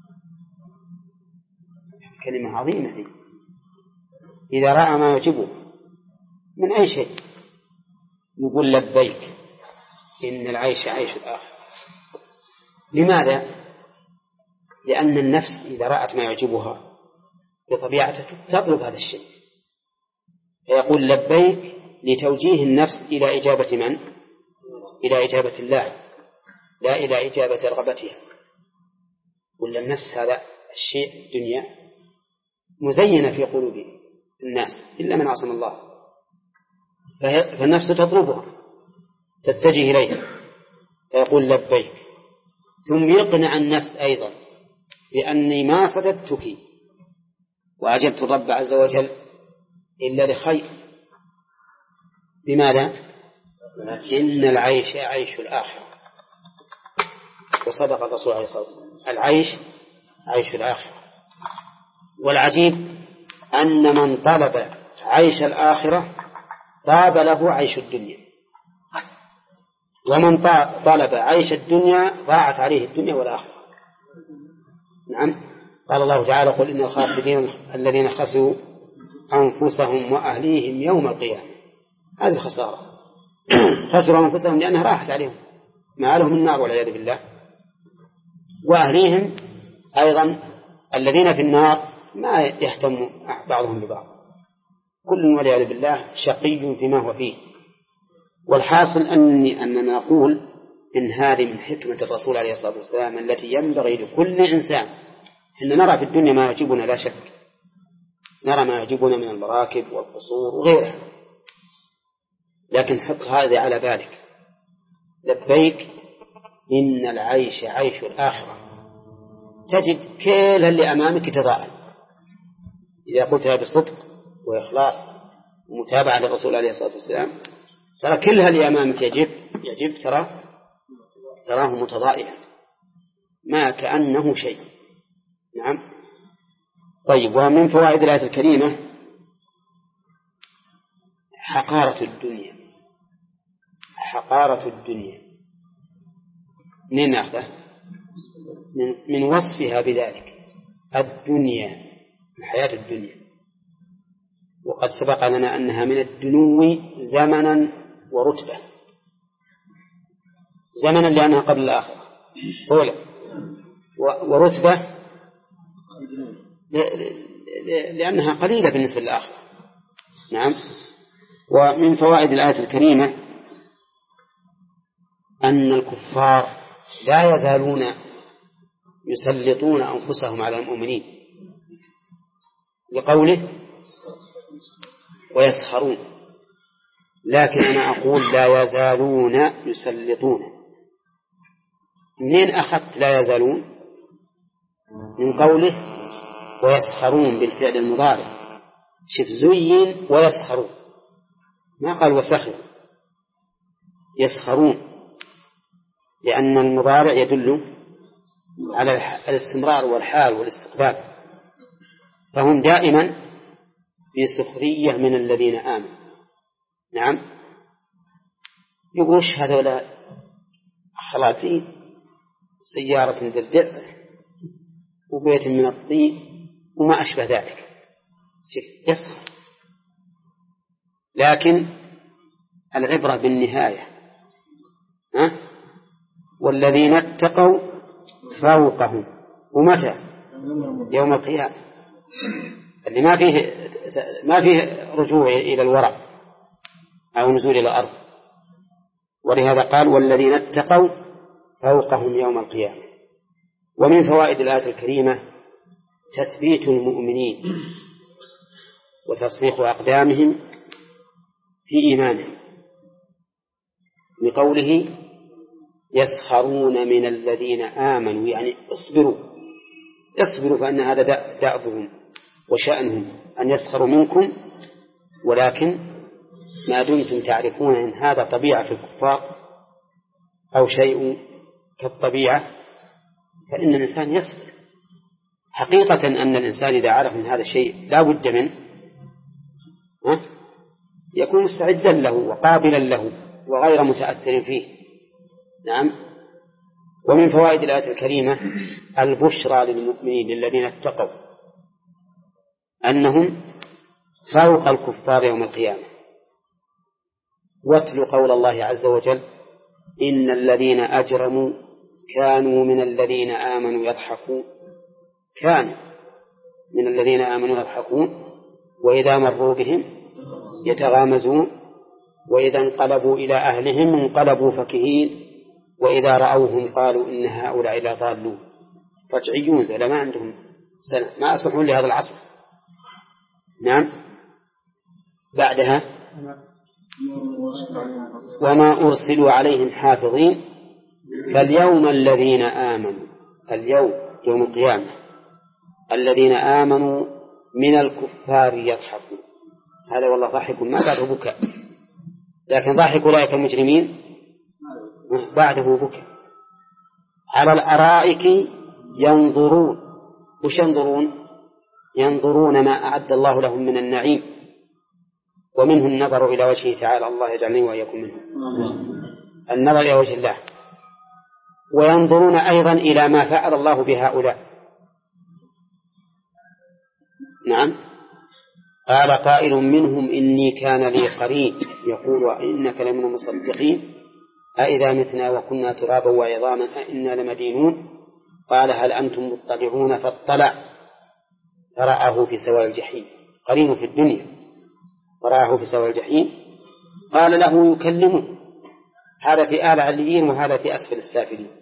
كلمة عظيمة دي. إذا رأى ما يعجبه من أي شيء يقول لبيك إن العيش عيش الآخرة. لماذا؟ لأن النفس إذا رأت ما يعجبها بطبيعتها تطلب هذا الشيء، فيقول لبيك لتوجيه النفس إلى إجابة من؟ إلى إجابة الله، لا إلى إجابة رغبتها. ولا النفس هذا الشيء الدنيا مزينة في قلوب الناس إلا من عصم الله، فالنفس تطلبها تتجه إليها فيقول لبيك، ثم يقنع النفس أيضا بأني ما صددتك وأجبت الرب عز وجل إلا لخير. بماذا؟ إن العيش عيش الآخرة. وصدق الرسول عليه الصلاة والسلام العيش عيش الآخرة. والعجيب أن من طلب عيش الآخرة طاب له عيش الدنيا، ومن طلب عيش الدنيا ضاعت عليه الدنيا والآخرة. نعم. قال الله تعالى قل إن الخاسرين الذين خسروا أنفسهم وأهليهم يوم القيامة. هذه الخسارة خسروا أنفسهم لأنها راحت عليهم مآلهم النار والعياذ بالله، وأهليهم أيضا الذين في النار ما يهتم بعضهم ببعض، كل والعياذ بالله شقي فيما هو فيه. والحاصل أني أننا نقول إن هذه من حكمة الرسول عليه الصلاة والسلام التي ينبغي لكل إنسان. إن نرى في الدنيا ما يعجبنا لا شك، نرى ما يعجبنا من المراكب والقصور وغيرها، لكن حط هذا على بالك لبيك إن العيش عيش الآخرة، تجد كل اللي أمامك تضاءل إذا قلتها بصدق وإخلاص ومتابعة للرسول عليه الصلاة والسلام. ترى كل اللي أمامك يجب يجب ترى تراه متضائلا ما كأنه شيء. نعم. طيب. ومن فوائد الآية الكريمة حقارة الدنيا. حقارة الدنيا منين نأخذه؟ من, من وصفها بذلك الدنيا، الحياة الدنيا، وقد سبق لنا أنها من الدنو زمنا ورتبة. زمنا لأنها قبل الآخرة أولا، ورتبة لأنها قليلة بالنسبة للآخرة. نعم. ومن فوائد الآية الكريمة أن الكفار لا يزالون يسلطون أنفسهم على المؤمنين لقوله ويسخرون، لكن أنا أقول لا يزالون يسلطون. منين أخذت لا يزالون؟ من قوله ويسخرون بالفعل المضارع. شف زين ويسخرون، ما قال وسخروا، يسخرون، لأن المضارع يدل على الاستمرار والحال والاستقبال، فهم دائما في سخرية من الذين آمنوا. نعم. يقولش هذولا خلاصين سيارة من الدردع وبيت من الطين وما أشبه ذلك، شوف يسخر. لكن العبرة بالنهاية. ها؟ والذين اتقوا فوقهم، ومتى؟ يوم القيامة، اللي ما فيه ما فيه رجوع إلى الوراء أو نزول إلى الأرض. ولهذا قال والذين اتقوا فوقهم يوم القيامة. ومن فوائد الآية الكريمة تثبيت المؤمنين وتصفيق أقدامهم في إيمانهم، بقوله يسخرون من الذين آمنوا، يعني اصبروا اصبروا فإن هذا دأبهم وشأنهم أن يسخروا منكم، ولكن ما دمتم تعرفون أن هذا طبيعة في الكفار أو شيء كالطبيعة فإن الإنسان يصبر. حقيقة أن الإنسان إذا عرف من هذا الشيء لا بد منه ها؟ يكون مستعدا له وقابلا له وغير متأثر فيه. نعم. ومن فوائد الآية الكريمة البشرى للمؤمنين الذين اتقوا أنهم فوق الكفار يوم القيامة. واتل قول الله عز وجل إن الذين أجرموا كانوا من الذين آمنوا يضحكون، كانوا من الذين آمنوا يضحكون وإذا مروا بهم يتغامزون وإذا انقلبوا إلى أهلهم انقلبوا فكهين وإذا رأوهم قالوا إن هؤلاء لضالون. رجعيون ذولا ما عندهم سنة، ما أصلحون لهذا العصر. نعم. بعدها وما أرسلوا عليهم حافظين فاليوم الذين آمنوا، اليوم يوم القيامة الذين آمنوا من الكفار يضحكون. هذا والله ضحك ما بعده بكاء، لكن ضحك أولئك المجرمين بعده بكاء. على الأرائك ينظرون. وش ينظرون؟ ينظرون ما أعد الله لهم من النعيم، ومنه النظر إلى وجهه تعالى، الله يجعلني وإياكم منه، النظر إلى وجه الله. وينظرون أيضا إلى ما فعل الله بهؤلاء. نعم. قال قائل منهم إني كان لي قرين يقول إنك لمن المصدقين أئذا متنا وكنا ترابا وعظاما أئنا لمدينون. قال هل أنتم مطلعون؟ فاطلع فرآه في سواء الجحيم. قرين في الدنيا فرآه في سواء الجحيم. قال له يكلمه، هذا في أعلى عليين وهذا في أسفل السافلين.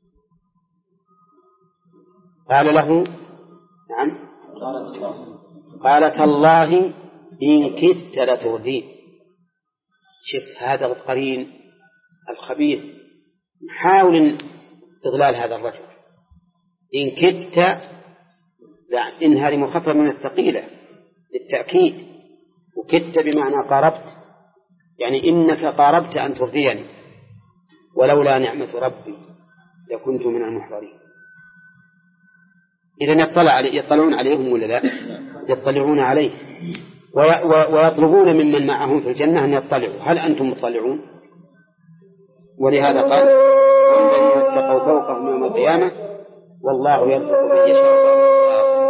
قال له نعم قال تالله إن كدت لتردين. شف هذا القرين الخبيث حاول إضلال هذا الرجل. إن كدت، إن هذه مخففة من الثقيلة للتأكيد، وكدت بمعنى قاربت، يعني إنك قاربت أن ترديني ولولا نعمة ربي لكنت من المحضرين. إذن يطلع علي يطلعون عليهم ولا لا؟ يطلعون عليه ويطلبون ممن معهم في الجنة أن يطلعوا. هل أنتم مطلعون؟ ولهذا قال والذين اتقوا فوقهم يوم القيامة والله يرزق من يشاء.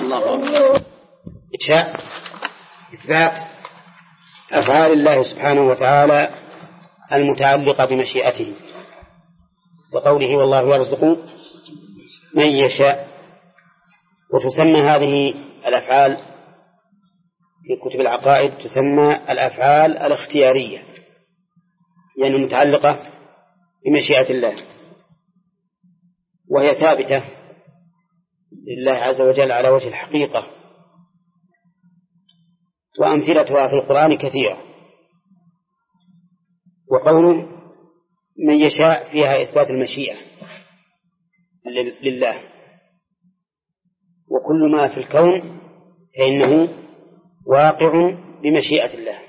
الله أكبر. إنشاء إثبات أفعال الله سبحانه وتعالى المتعلقة بمشيئته، وقوله والله يرزق من يشاء. وتسمى هذه الأفعال في كتب العقائد تسمى الأفعال الاختيارية، يعني متعلقة بمشيئة الله، وهي ثابتة لله عز وجل على وجه الحقيقة، وأمثلتها في القرآن كثيرة. وقوله من يشاء فيها إثبات المشيئة لله، وكل ما في الكون فإنه واقع بمشيئة الله.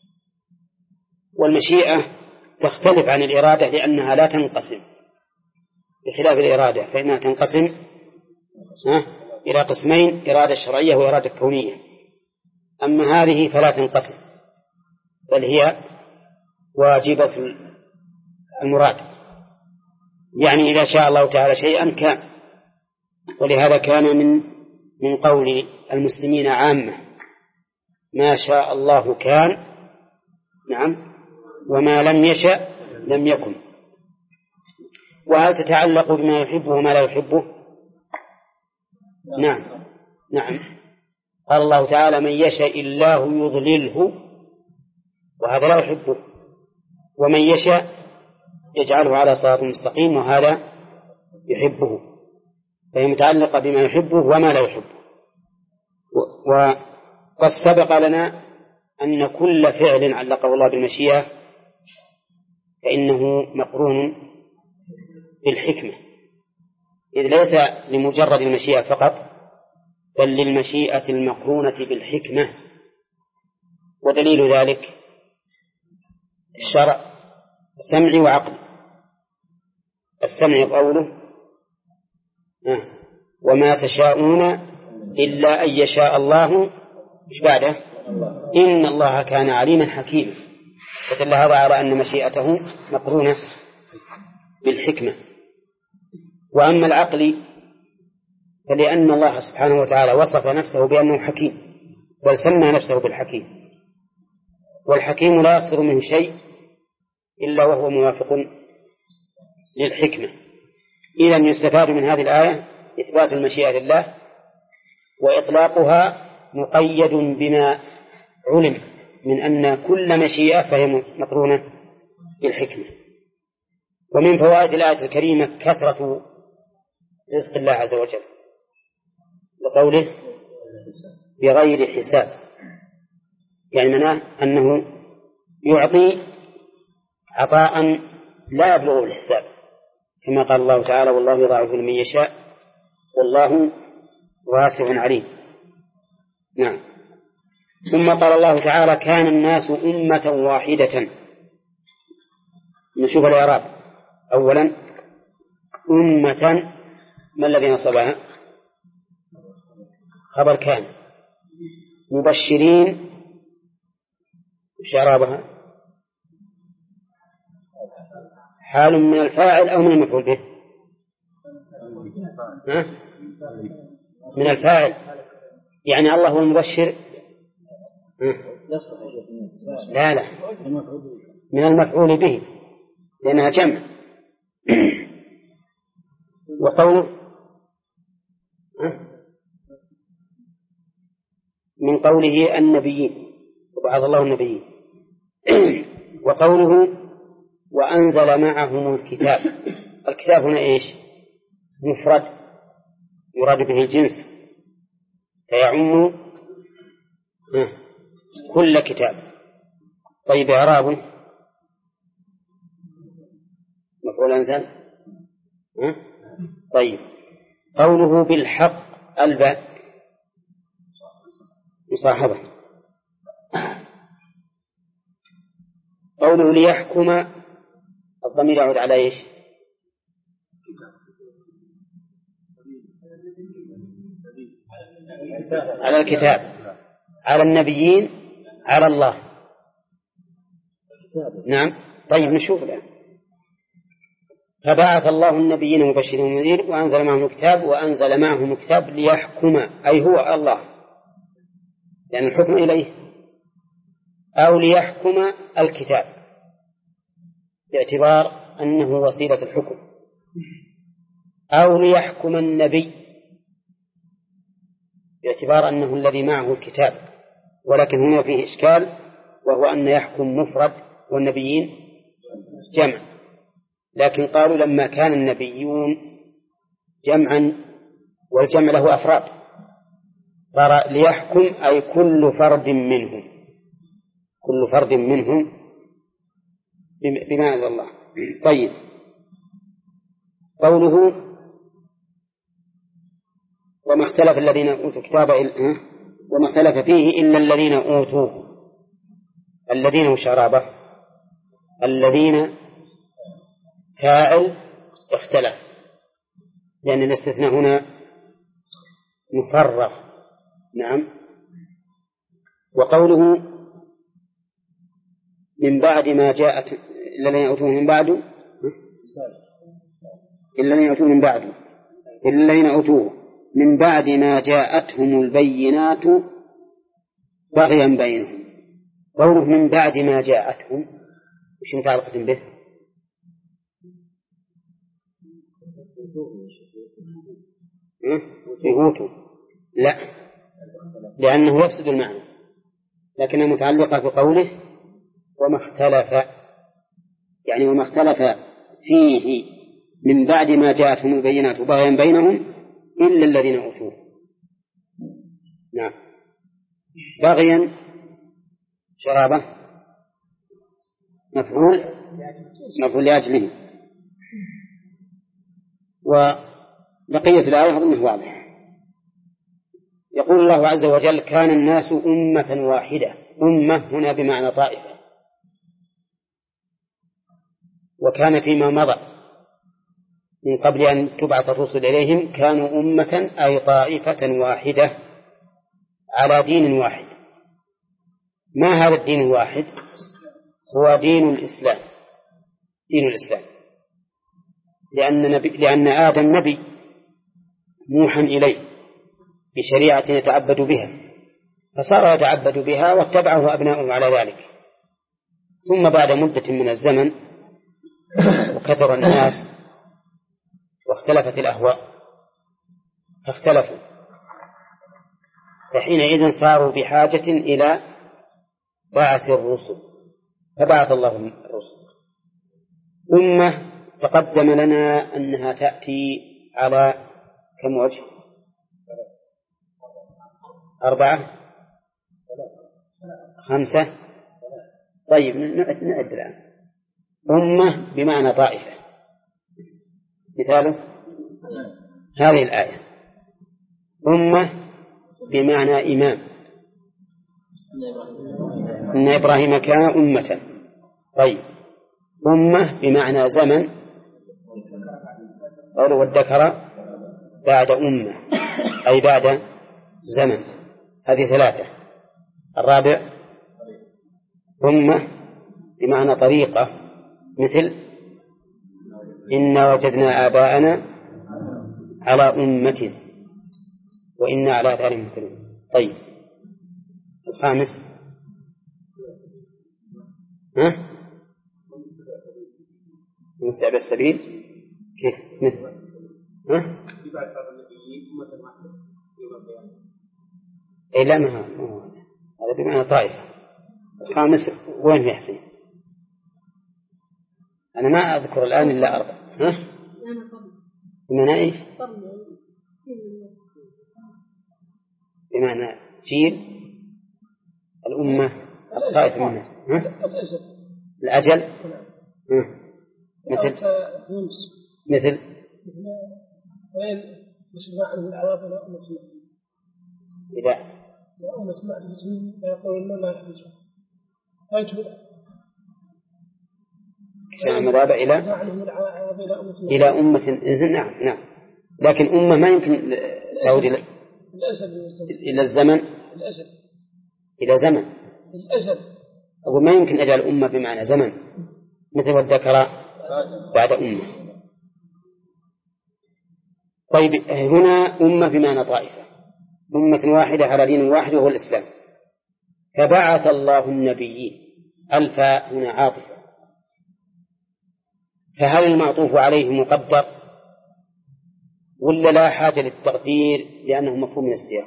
والمشيئة تختلف عن الإرادة لأنها لا تنقسم، بخلاف الإرادة فإنها تنقسم إلى قسمين: إرادة شرعية وإرادة كونية. أما هذه فلا تنقسم، بل هي واجبة المراد، يعني إذا شاء الله تعالى شيئا كان. ولهذا كان من من قول المسلمين عامة: ما شاء الله كان، نعم، وما لم يشأ لم يكن. وهل تتعلق بما يحبه وما لا يحبه؟ نعم نعم. قال الله تعالى: من يشاء الله يضلله، وهذا لا يحبه، ومن يشاء يجعله على صراط مستقيم، وهذا يحبه. فهي متعلقة بما يحبه وما لا يحبه. وقد سبق لنا أن كل فعل علقه الله بالمشيئة فإنه مقرون بالحكمة، إذ ليس لمجرد المشيئة فقط، بل للمشيئة المقرونة بالحكمة. ودليل ذلك الشرع سمعي وعقل. السمع قوله: وما تشاءون إلا أن يشاء الله، مش بعده؟ إن الله كان عليما حكيما. فدل هذا على أن مشيئته مقرونة بالحكمة. وأما العقل فلأن الله سبحانه وتعالى وصف نفسه بأنه حكيم، بل سمى نفسه بالحكيم، والحكيم لا يصدر منه شيء إلا وهو موافق للحكمة. إذن يستفاد من هذه الآية إثبات المشيئة لله، وإطلاقها مقيد بما علم من أن كل مشيئة فهي مقرونة بالحكمة. ومن فوائد الآية الكريمة كثرة رزق الله عز وجل، لقوله بغير حساب، يعني معناه أنه يعطي عطاء لا يبلغ الحساب، كما قال الله تعالى: والله يضاعف لمن يشاء والله واسع عليم. نعم. ثم قال الله تعالى: كان الناس أمة واحدة. نشوف الإعراب. أولا أمة، ما الذي نصبها؟ خبر كان. مبشرين، وش إعرابها؟ حال من الفاعل أو من المفعول به؟ ها؟ من الفاعل، يعني الله هو المبشر. لا لا، من المفعول به لأنها جمع. وقوله من قوله النبيين، وبعث الله النبيين. وقوله وأنزل معهم الكتاب. الكتاب هنا إيش؟ مفرد يراد به الجنس، فيعم كل كتاب. طيب إعرابه مفعول أنزل. طيب قوله بالحق الباء مصاحبة. قوله ليحكم الضمير يعود على إيش؟ على الكتاب، على النبيين، على الله. نعم. طيب نشوف الآن. فبعث الله النبيين مبشرين ومنذرين وأنزل معهم الكتاب وأنزل معهم الكتاب ليحكم، أي هو الله لأن الحكم إليه، أو ليحكم الكتاب باعتبار أنه وسيلة الحكم، أو ليحكم النبي باعتبار أنه الذي معه الكتاب. ولكن هنا فيه إشكال، وهو أن يحكم مفرد والنبيين جمع، لكن قالوا لما كان النبيون جمعا والجمع له أفراد صار ليحكم أي كل فرد منهم، كل فرد منهم بما أنزل الله. طيب، قوله وما اختلف الذين أوتوا الكتاب وما اختلف فيه إلا الذين أوتوه، الذين وشرابه، الذين فاعل اختلف لأن الاستثناء هنا مفرغ. نعم. وقوله من بعد ما جاءت إلا الذين أوتوه من بعد إلا الذين أوتوه من بعد إلا الذين أوتوه من بعد ما جاءتهم البينات بغيا بينهم. قوله من بعد ما جاءتهم وش متعلقة به؟ يهوتوا لا، لأنه يفسد المعنى، لكنها متعلقة بقوله وما اختلف، يعني وما اختلف فيه من بعد ما جاءتهم البينات بغيا بينهم إلا الذين أوتوه. نعم. بغيا شرابه مفعول مفعول لأجله. وبقية الآية أظنه واضح. يقول الله عز وجل كان الناس أمة واحدة، أمة هنا بمعنى طائفة، وكان فيما مضى من قبل أن تبعث الرسل إليهم كانوا أمة أي طائفة واحدة على دين واحد. ما هذا الدين الواحد؟ هو دين الإسلام، دين الإسلام، لأن, نبي لأن آدم نبي موحى إليه بشريعة يتعبد بها، فصار يتعبد بها واتبعه أبناؤه على ذلك. ثم بعد مدة من الزمن وكثر الناس واختلفت الأهواء فاختلفوا، فحينئذ صاروا بحاجة إلى بعث الرسل، فبعث الله الرسل. أمة تقدم لنا أنها تأتي على كم وجه؟ أربعة خمسة. طيب نعد الآن. أمة بمعنى طائفة، مثاله هذه الآية. أمة بمعنى إمام، إن إبراهيم كان أمة. طيب، أمة بمعنى زمن، قوله والذكر بعد أمة أي بعد زمن، هذه ثلاثة. الرابع أمة بمعنى طريقة، مثل إنا وجدنا آباءنا على أمة وإنا على آثارهم مهتدون. طيب، الخامس ها متبع السبيل كيف مثل ها إيه لا ما هو هذا بمعنى طائفة. الخامس وين يا حسين؟ أنا ما أذكر الآن إلا أربع. ها بمعنى إيش؟ بمعنى جيل الأمة الطائفة من الناس. ها الأجل. ها مثل مثل إذا كان المذابة إلى إلى أمة إذن. نعم نعم، لكن أمة ما يمكن تعود إلى إلى الزمن، إلى زمن. أقول ما يمكن أجعل أمة بمعنى زمن، مثل والذكر بعد أمة. طيب هنا أمة بمعنى طائفة، أمة واحدة على دين واحد وهو الإسلام. فبعث الله النبيين، الفاء هنا عاطفة، فهل المعطوف عليه مقدر ولا لا حاجة للتقدير لأنه مفهوم من السياق؟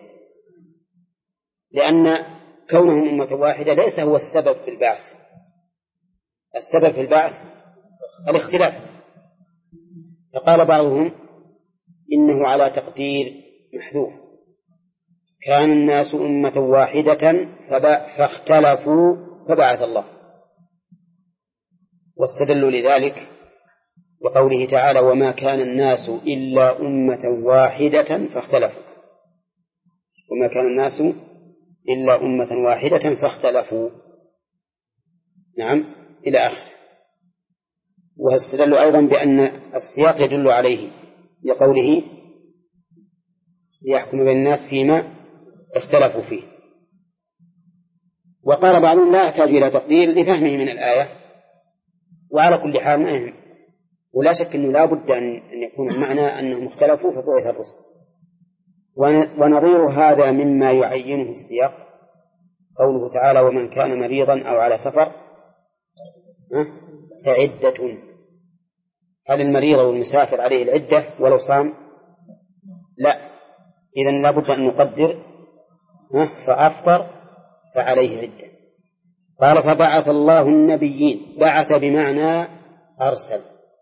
لأن كونهم أمة واحدة ليس هو السبب في البعث، السبب في البعث الاختلاف. فقال بعضهم إنه على تقدير محذوف، كان الناس أمة واحدة فاختلفوا فبعث الله، واستدلوا لذلك بقوله تعالى وما كان الناس إلا أمة واحدة فاختلفوا، وما كان الناس إلا أمة واحدة فاختلفوا، نعم إلى آخر. واستدلوا أيضا بأن السياق يدل عليه لقوله ليحكم بين الناس فيما اختلفوا فيه. وقال بعضهم لا يحتاج إلى تقدير لفهمه من الآية، وعلى كل حال ما يهم، ولا شك أنه لا بد أن يكون المعنى أنهم اختلفوا فبعث الرسل. ونظير هذا مما يعينه السياق قوله تعالى ومن كان مريضا أو على سفر فعدة. هل المريض والمسافر عليه العدة ولو صام؟ لا، إذن لا بد أن نقدر فأفطر فعليه عدة. قال فبعث الله النبيين، بعث بمعنى أرسل،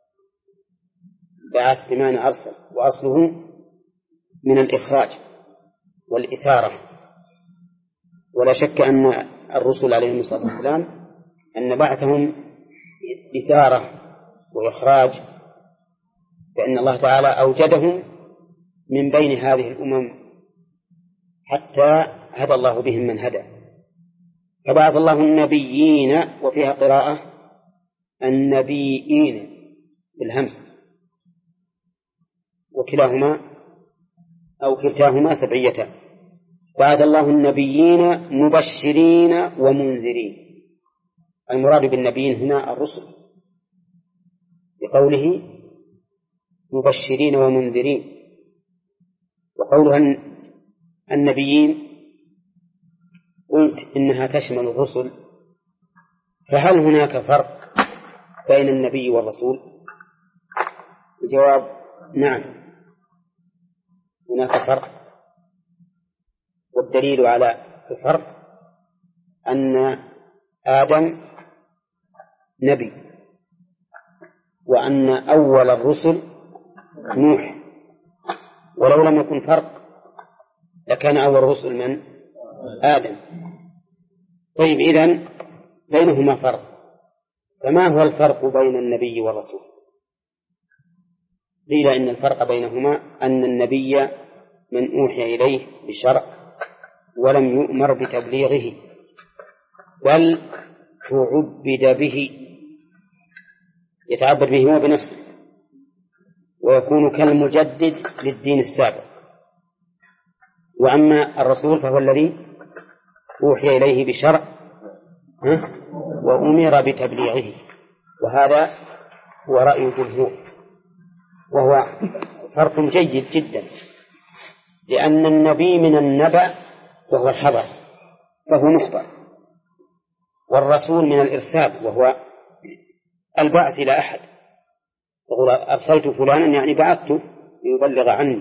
بعث بمعنى أرسل، وأصله من الإخراج والإثارة. ولا شك أن الرسل عليهم الصلاة والسلام أن بعثهم إثارة وإخراج، فإن الله تعالى أوجدهم من بين هذه الأمم حتى هدى الله بهم من هدى. فبعث الله النبيين، وفيها قراءة النبيين بالهمس، وكلاهما أو كلتاهما سبعيتان. بعث الله النبيين مبشرين ومنذرين. المراد بالنبيين هنا الرسل بقوله مبشرين ومنذرين. وقولها النبيين قلت إنها تشمل الرسل، فهل هناك فرق بين النبي والرسول؟ الجواب نعم، هناك فرق، والدليل على الفرق أن آدم نبي، وأن أول الرسل نوح. ولو لم يكن فرق لكان أول الرسل من؟ آدم. طيب إذن بينهما فرق، فما هو الفرق بين النبي والرسول؟ قيل إن الفرق بينهما أن النبي من أوحي إليه بشرع ولم يؤمر بتبليغه، بل تعبد به، يتعبد به هو بنفسه، ويكون كالمجدد للدين السابق. وأما الرسول فهو الذي أوحي إليه بشرع وأمر بتبليغه، وهذا هو رأي الجمهور، وهو فرق جيد جدا، لأن النبي من النبأ وهو الخبر فهو مخبر، والرسول من الإرسال وهو البعث إلى أحد، يقول أرسلت فلانا يعني بعثته ليبلغ عني،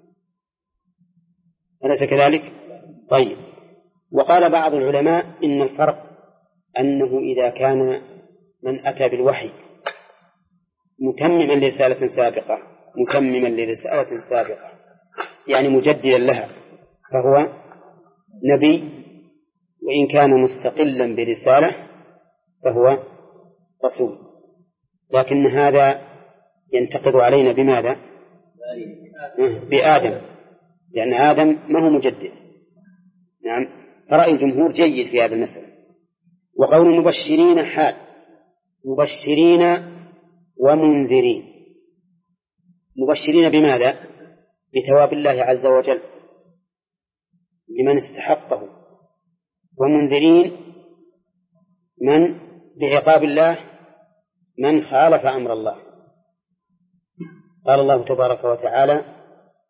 أليس كذلك؟ طيب. وقال بعض العلماء إن الفرق أنه إذا كان من أتى بالوحي متمما لرسالة سابقة متمما لرسالة سابقة يعني مجددا لها فهو نبي، وإن كان مستقلا برسالة فهو رسول. لكن هذا ينتقد علينا بماذا؟ بآدم، لأن آدم ما هو مجدد. نعم، فرأي الجمهور جيد في هذا المسألة. وقول مبشرين حال، مبشرين ومنذرين. مبشرين بماذا؟ بثواب الله عز وجل لمن استحقه، ومنذرين من بعقاب الله من خالف أمر الله. قال الله تبارك وتعالى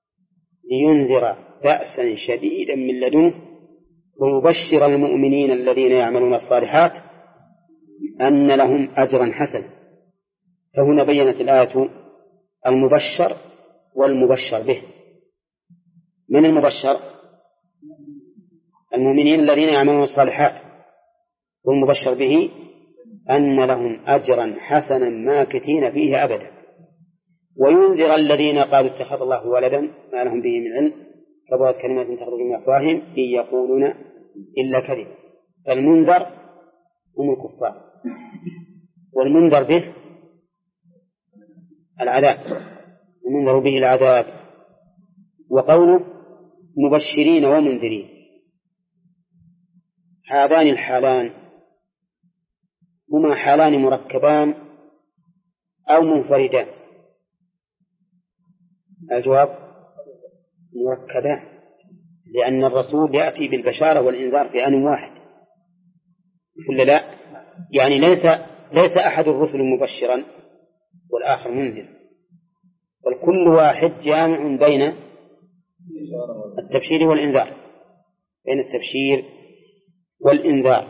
لينذر بأسا شديدا من لدنه ويبشر المؤمنين الذين يعملون الصالحات أن لهم أجرا حسنا. فهنا بينت الآية المبشر والمبشر به. من المبشر؟ المؤمنين الذين يعملون الصالحات، والمبشر به أن لهم أجرا حسنا ماكثين فيه أبدا. وينذر الذين قالوا اتخذ الله ولدا ما لهم به من علم كبرت كلمة تخرج من أفواههم إن يقولون إلا كذبا. فالمنذر هم الكفار، والمنذر به العذاب، المنذر به العذاب. وقوله مبشرين ومنذرين، هذان الحالان هما حالان مركبان أو منفردان؟ الجواب مركبان، لأن الرسول يأتي بالبشارة والإنذار في آن واحد، كل لا يعني ليس ليس أحد الرسل مبشرا والآخر منذر، بل كل واحد جامع بين التبشير والإنذار، بين التبشير والإنذار.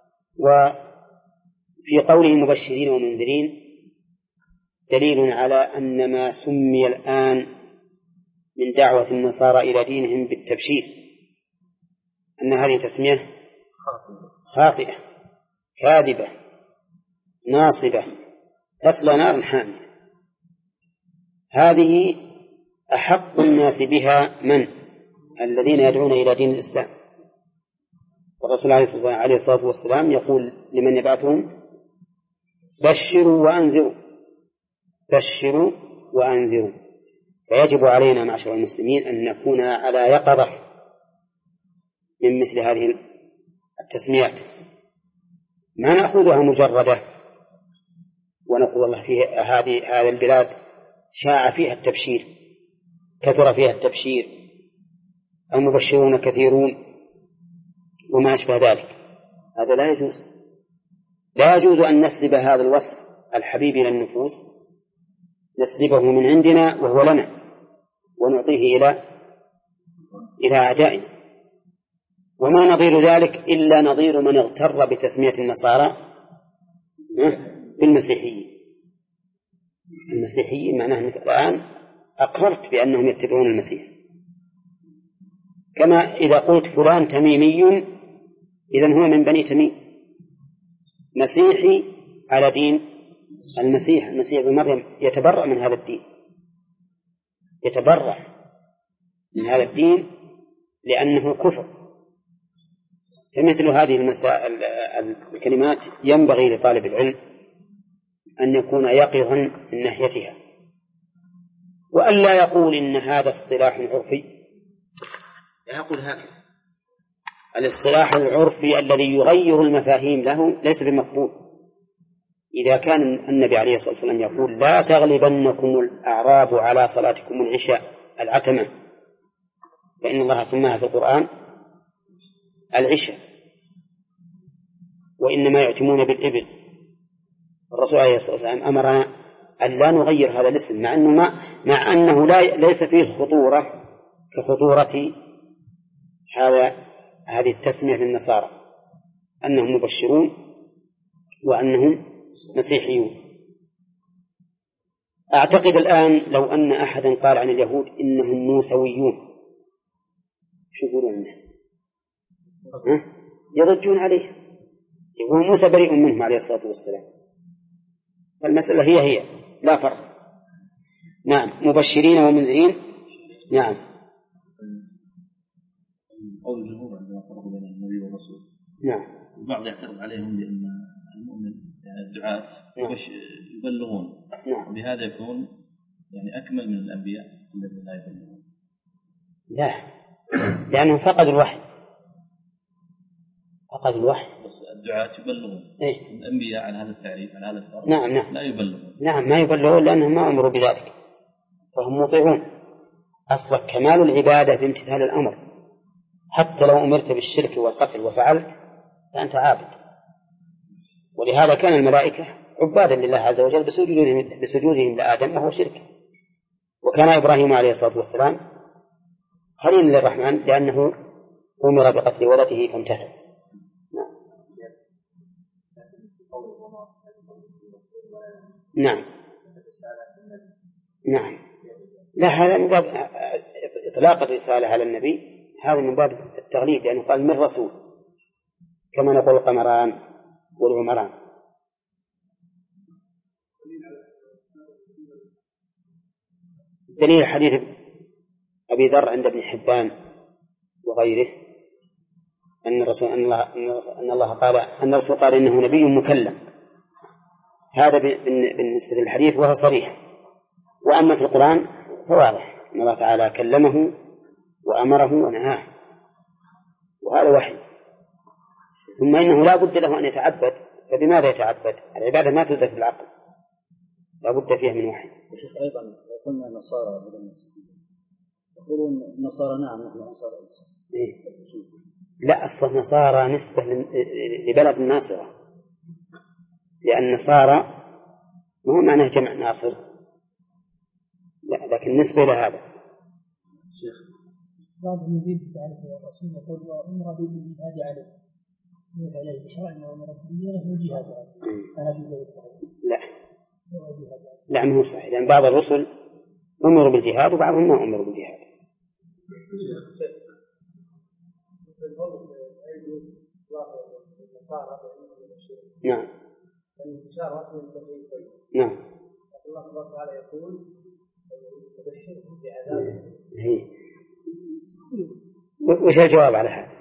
وفي قوله مبشرين ومنذرين دليل على أن ما سمي الآن من دعوة النصارى إلى دينهم بالتبشير أن هذه تسمية خاطئة كاذبة ناصبة تصلى نارا حامية. هذه أحق الناس بها من الذين يدعون إلى دين الإسلام. والرسول عليه الصلاة والسلام يقول لمن يبعثهم بشروا وأنذروا، بشروا وأنذروا. فيجب علينا معشر المسلمين أن نكون على يقظة من مثل هذه التسميات، ما نأخذها مجردة ونقول الله في هذه هذه البلاد شاع فيها التبشير، كثر فيها التبشير، المبشرون كثيرون وما أشبه ذلك. هذا لا يجوز، لا يجوز أن نسلب هذا الوصف الحبيب إلى النفوس، نسلبه من عندنا وهو لنا ونعطيه إلى إلى أعدائنا. وما نظير ذلك إلا نظير من اغتر بتسمية النصارى بالمسيحيين. المسيحيين معناه أنك الآن أقررت بأنهم يتبعون المسيح، كما إذا قلت فلان تميمي إذن هو من بني تميم، مسيحي على دين المسيح، المسيح ابن مريم يتبرأ من هذا الدين، يتبرأ من هذا الدين لأنه كفر. فمثل هذه المسائل الكلمات ينبغي لطالب العلم أن يكون يقظا من ناحيتها، وأن لا يقول إن هذا اصطلاح عرفي، لا يقول هكذا. الاصطلاح العرفي الذي يغير المفاهيم له ليس بمقبول. إذا كان النبي عليه الصلاة والسلام يقول لا تغلبنكم الأعراب على صلاتكم العشاء العتمة، فإن الله سماها في القرآن العشاء، وإنما يعتمون بالإبل. الرسول عليه الصلاة والسلام أمرنا أن لا نغير هذا الاسم، مع أنه, ما مع أنه لا ليس فيه خطورة كخطورة هذا هذه التسمية للنصارى أنهم مبشرون وأنهم مسيحيون. أعتقد الآن لو أن أحدا قال عن اليهود إنهم موسويون، شو يقولون الناس؟ يضجون عليه، يقول موسى بريء منهم عليه الصلاة والسلام. فالمسألة هي هي لا فرق. نعم، مبشرين ومنذرين. نعم. قول الجمهور عندما فرقوا بين النبي والرسول. نعم. البعض يعترض عليهم بأن المؤمن يعني الدعاة يبلغون. نعم. وبهذا يكون يعني أكمل من الأنبياء الذين لا يبلغون. لا، لأنهم فقدوا الوحي، فقدوا الوحي. بس الدعاة يبلغون. إيه؟ الأنبياء على هذا التعريف على هذا الفرق. نعم نعم. لا يبلغون. نعم ما يبلغون لأنهم ما أمروا بذلك، فهم مطيعون. أصل كمال العبادة بامتثال الأمر، حتى لو أمرت بالشرك والقتل وفعلت فأنت عابد. ولهذا كان الملائكة عبادا لله عز وجل بسجودهم, بسجودهم لآدم وهو شرك. وكان إبراهيم عليه الصلاة والسلام خليل للرحمن لأنه أمر بقتل ولده فامتثل. نعم نعم لا، هذا من باب إطلاق الرسالة على النبي، هذا من باب التغليب، لأنه قال من رسول، كما نقول القمران والعمران. دليل حديث أبي ذر عند ابن حبان وغيره أن الرسول أن الله, أن الله قال أن الرسول قال إنه نبي مكلم، هذا بالنسبة للحديث وهو صريح. وأما في القرآن فواضح أن الله تعالى كلمه وأمره ونهاه، وهذا وحي. ثم إنه لا بد له أن يتعبد، فبماذا يتعبد؟ العبادة ما تدرك بالعقل، لا بد فيها من وحي. أيضا قلنا النصارى بدل المسيحيين يقولون النصارى نعم نحن أنصار عيسى. إيه؟ لا، أصل النصارى نسبة لبلد الناصرة، لأن النصارى ما هو معناه جمع ناصر، لا، لكن نسبة لهذا. شيخ بعضهم يريد تعرف الرسول يقول أمر بالجهاد عليه يقول عليه شرع وأمر بالجهاد عليه، هذا غير صحيح. لا لا ما هو صحيح، لأن بعض الرسل أمروا بالجهاد وبعضهم ما أمروا بالجهاد. نعم نعم الله سبحانه وتعالى يقول تبشرهم بعذاب. وش الجواب على هذا؟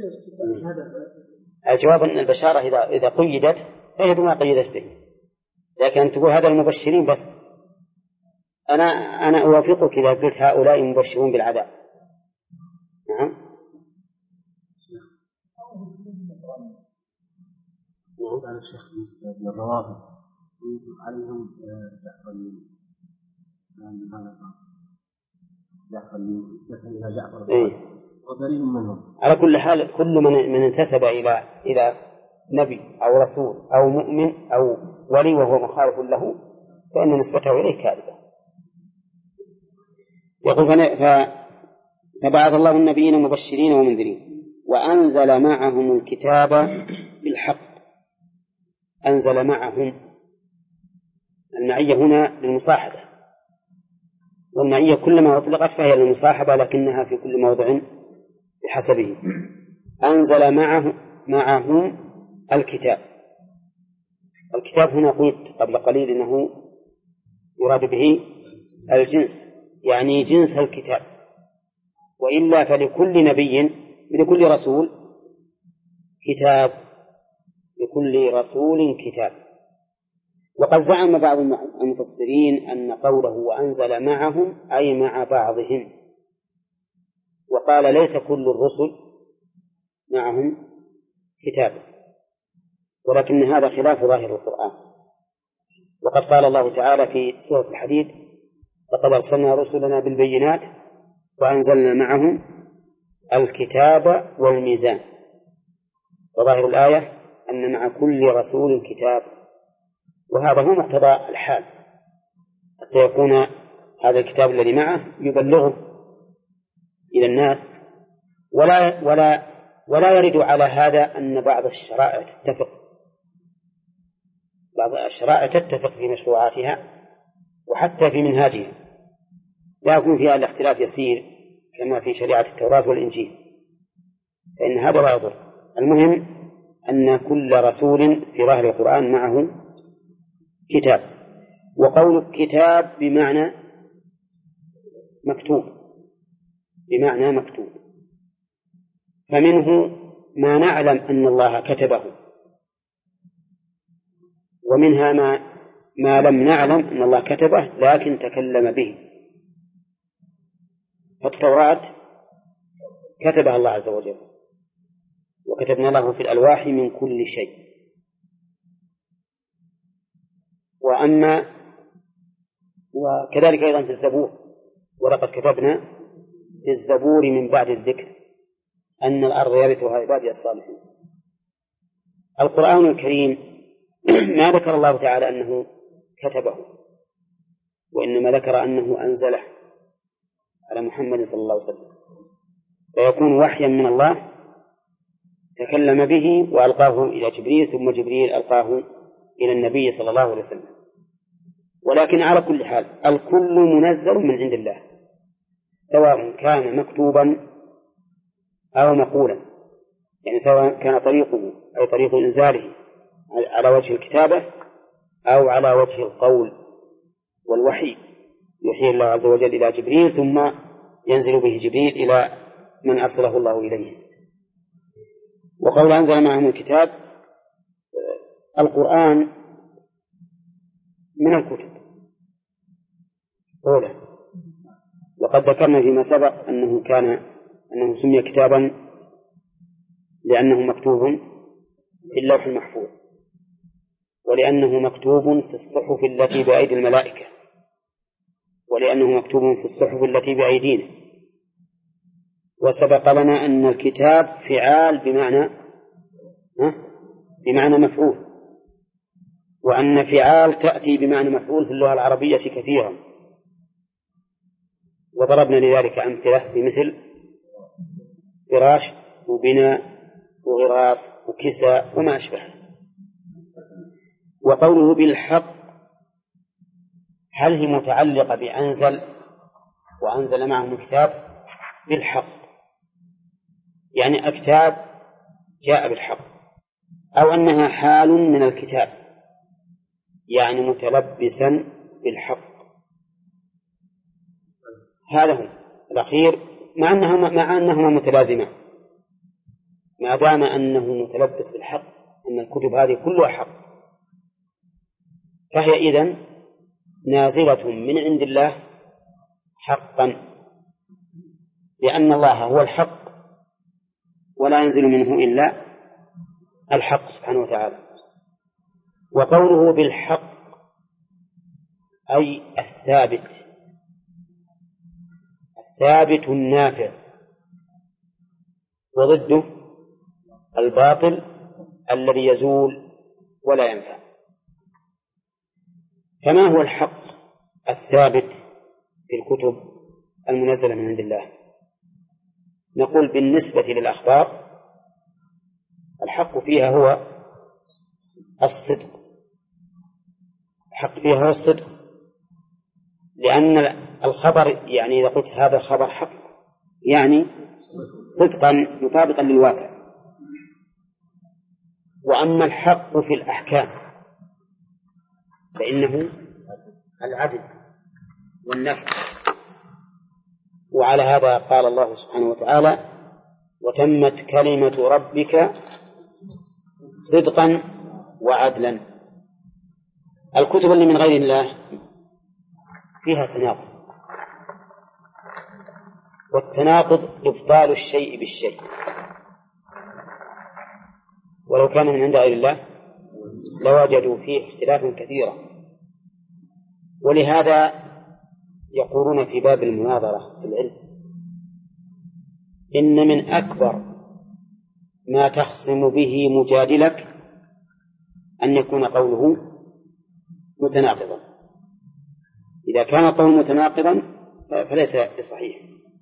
الجواب أن البشارة إذا إذا قيدت فهي بما قيدت به، لكن تقول هذا المبشرين بس. أنا أنا أوافقك إذا قلت هؤلاء مبشرون بالعذاب. نعم وقال الشيخ من الروافض عليهم جعفر جعفر نسبة إلى جعفر وبريء منهم. على كل حال كل من من انتسب إلى إلى نبي أو رسول أو مؤمن أو ولي وهو مخالف له فإن نسبته إليه كاذبة. يقول فبعث الله النبيين مبشرين ومنذرين وأنزل معهم الكتاب بالحق. أنزل معهم، المعية هنا للمصاحبة، والمعية كلما أطلقت فهي للمصاحبة لكنها في كل موضع بحسبه. أنزل معه معهم الكتاب. الكتاب هنا قلت قبل قليل إنه يراد به الجنس، يعني جنس الكتاب، وإلا فلكل نبي لكل رسول كتاب، لكل رسول كتاب. وقد زعم بعض المفسرين أن قوله وأنزل معهم أي مع بعضهم، وقال ليس كل الرسل معهم كتاب، ولكن هذا خلاف ظاهر القرآن. وقد قال الله تعالى في سورة الحديد لقد أرسلنا رسلنا بالبينات وأنزلنا معهم الكتاب والميزان. وظاهر الآية أن مع كل رسول كتاب، وهذا هو مقتضى الحال، حتى يكون هذا الكتاب الذي معه يبلغه إلى الناس. ولا ولا ولا يرد على هذا أن بعض الشرائع تتفق، بعض الشرائع تتفق في مشروعاتها وحتى في منهاجها، لا يكون فيها الاختلاف يسير كما في شريعة التوراة والإنجيل، فإن هذا لا يضر. المهم أن كل رسول في ظاهر القرآن معه كتاب. وقول كتاب بمعنى مكتوب، بمعنى مكتوب، فمنه ما نعلم أن الله كتبه، ومنها ما ما لم نعلم أن الله كتبه لكن تكلم به. فالتوراة كتبها الله عز وجل، وكتبنا له في الألواح من كل شيء. وأما وكذلك أيضا في الزبور، ولقد كتبنا في الزبور من بعد الذكر أن الأرض يرثها عبادي الصالحين. القرآن الكريم ما ذكر الله تعالى أنه كتبه، وإنما ذكر أنه أنزله على محمد صلى الله عليه وسلم. فيكون وحيا من الله تكلم به وألقاه إلى جبريل، ثم جبريل ألقاه إلى النبي صلى الله عليه وسلم. ولكن على كل حال الكل منزل من عند الله، سواء كان مكتوبا أو مقولا، يعني سواء كان طريقه أي طريق إنزاله على وجه الكتابة أو على وجه القول والوحي، يوحي الله عز وجل إلى جبريل ثم ينزل به جبريل إلى من أرسله الله إليه. وقول أنزل معهم الكتاب، القرآن من الكتب أولا، وقد ذكرنا فيما سبق أنه كان أنه سمي كتابا لأنه مكتوب في اللوح المحفوظ، ولأنه مكتوب في الصحف التي بأيدي الملائكة، ولأنه مكتوب في الصحف التي بأيدينا. وسبق لنا أن الكتاب فعال بمعنى بمعنى مفعول، وأن فعال تأتي بمعنى مفعول في اللغة العربية كثيرا، وضربنا لذلك أمثلة بمثل فراش وبناء وغراس وكساء وما أشبه. وقوله بالحق هل هي متعلقة بأنزل وأنزل معهم الكتاب؟ بالحق يعني الكتاب جاء بالحق، أو أنها حال من الكتاب يعني متلبسا بالحق. هذا هو الأخير، مع أنهما, مع أنهما متلازمان، ما دام أنه متلبس بالحق، أن الكتب هذه كلها حق، فهي إذن نازلة من عند الله حقا، لأن الله هو الحق ولا ينزل منه إلا الحق سبحانه وتعالى. وقوله بالحق أي الثابت، الثابت النافع، وضده الباطل الذي يزول ولا ينفع. فما هو الحق الثابت في الكتب المنزلة من عند الله؟ نقول بالنسبة للأخبار الحق فيها هو الصدق، الحق فيها هو الصدق، لأن الخبر يعني إذا قلت هذا الخبر حق يعني صدقا مطابقا للواقع. وأما الحق في الأحكام فإنه العدل والنفع. وعلى هذا قال الله سبحانه وتعالى: وتمت كلمة ربك صدقا وعدلا. الكتب اللي من غير الله فيها تناقض، والتناقض إبطال الشيء بالشيء، ولو كان من عند غير الله لوجدوا فيه اختلافا كثيرا. ولهذا يقولون في باب المناظرة في العلم إن من أكبر ما تخصم به مجادلك أن يكون قوله متناقضا. إذا كان القول متناقضا فليس بصحيح،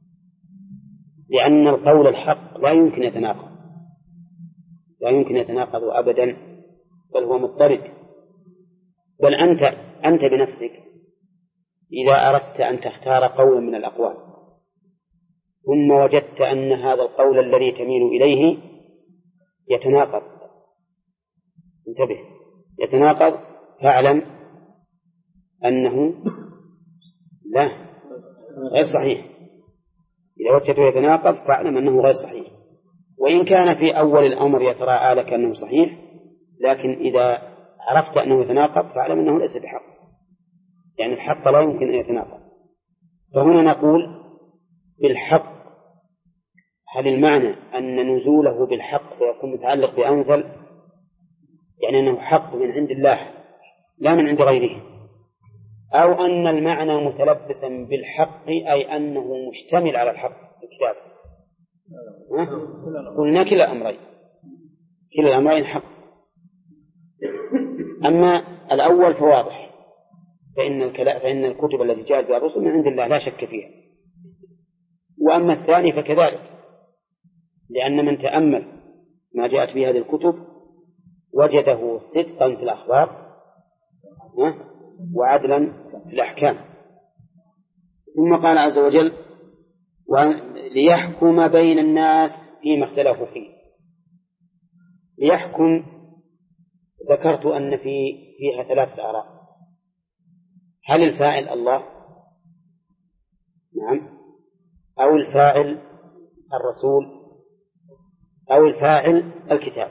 لأن القول الحق لا يمكن يتناقض، لا يمكن يتناقض أبدا، بل هو مضطرد. بل أنت أنت بنفسك إذا أردت أن تختار قولا من الأقوال ثم وجدت أن هذا القول الذي تميل إليه يتناقض، انتبه، يتناقض، فاعلم أنه لا غير صحيح. إذا وجدته يتناقض فاعلم أنه غير صحيح، وإن كان في أول الأمر يتراءى لك أنه صحيح، لكن إذا عرفت أنه يتناقض فاعلم أنه ليس بحق، يعني الحق لا يمكن أن يتناقض. فهنا نقول بالحق، هل المعنى أن نزوله بالحق فيكون متعلق بأنزل، يعني أنه حق من عند الله لا من عند غيره، أو أن المعنى متلبسا بالحق أي أنه مشتمل على الحق في الكتاب؟ قلنا كلا الأمرين، كلا الأمرين حق. أما الأول فواضح، فإن الكلام فإن الكتب التي جاءت بها الرسل من عند الله لا شك فيها. وأما الثاني فكذلك، لأن من تأمل ما جاءت به هذه الكتب وجده صدقا في الأخبار وعدلا في الأحكام. ثم قال عز وجل ليحكم بين الناس فيما اختلفوا فيه. ليحكم ذكرت أن في فيها ثلاثة آراء. هل الفاعل الله؟ نعم. أو الفاعل الرسول؟ أو الفاعل الكتاب؟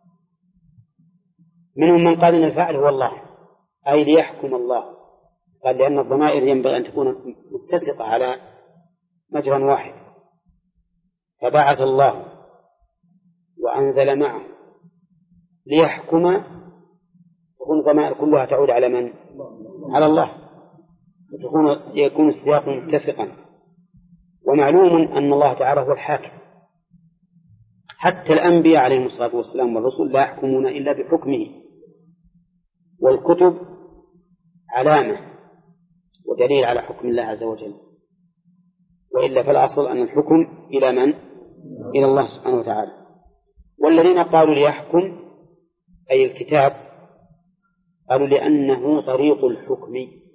منهم من قال إن الفاعل هو الله، أي ليحكم الله، قال لأن الضمائر ينبغي أن تكون متسقة على مجرى واحد، فبعث الله وأنزل معه ليحكم، تكون الضمائر كلها تعود على من؟ على الله، فتكون يكون السياق متسقا. ومعلوم أن الله تعالى هو الحاكم، حتى الأنبياء عليهم الصلاة والسلام والرسل لا يحكمون إلا بحكمه، والكتب علامة ودليل على حكم الله عز وجل، وإلا فالأصل أن الحكم إلى من؟ إلى الله سبحانه وتعالى. والذين قالوا ليحكم أي الكتاب قالوا لأنه طريق الحكم،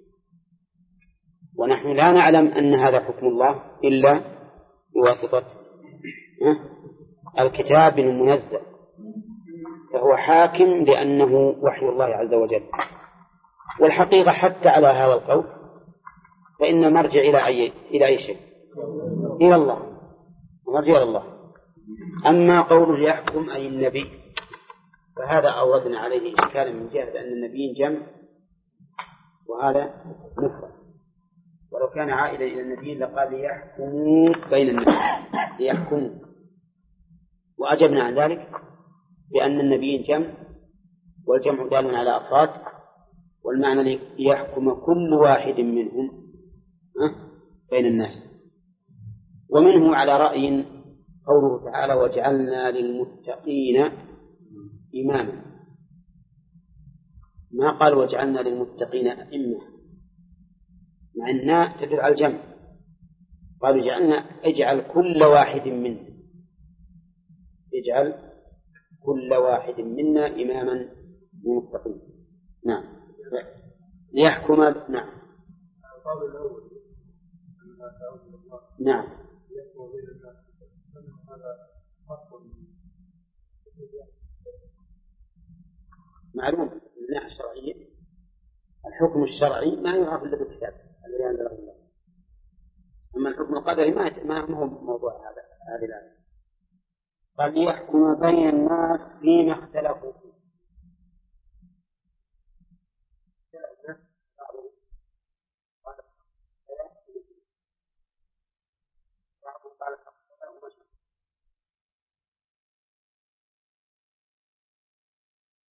ونحن لا نعلم أن هذا حكم الله إلا بواسطة الكتاب المنزل، فهو حاكم لأنه وحي الله عز وجل. والحقيقة حتى على هذا القول فإن مرجع إلى أي إلى أي شيء؟ إلى الله، مرجع إلى الله. أما قوله يحكم أي النبي فهذا أوردنا عليه إشكالا من جهة أن النبي جمع وهذا مفرد، ولو كان عائدا إلى النبي لقال ليحكموا بين الناس، ليحكموا، وأجبنا عن ذلك بأن النبي جمع والجمع دال على أفراد، والمعنى ليحكم كل واحد منهم بين الناس. ومنه على رأي قوله تعالى وجعلنا للمتقين إماما، ما قال وجعلنا للمتقين أئمة، مع أنها تدل على الجمع، قالوا جعلنا اجعل كل واحد منا، اجعل كل واحد منا إماما للمتقين. نعم. ليحكم. نعم. نعم. معلوم من الناحية الشرعية الحكم الشرعي ما يعرف إلا بالكتاب الذي أنزله الله، أما الحكم القدري ما ما هو موضوع هذا هذه الآية. قال ليحكم بين الناس فيما اختلفوا فيه.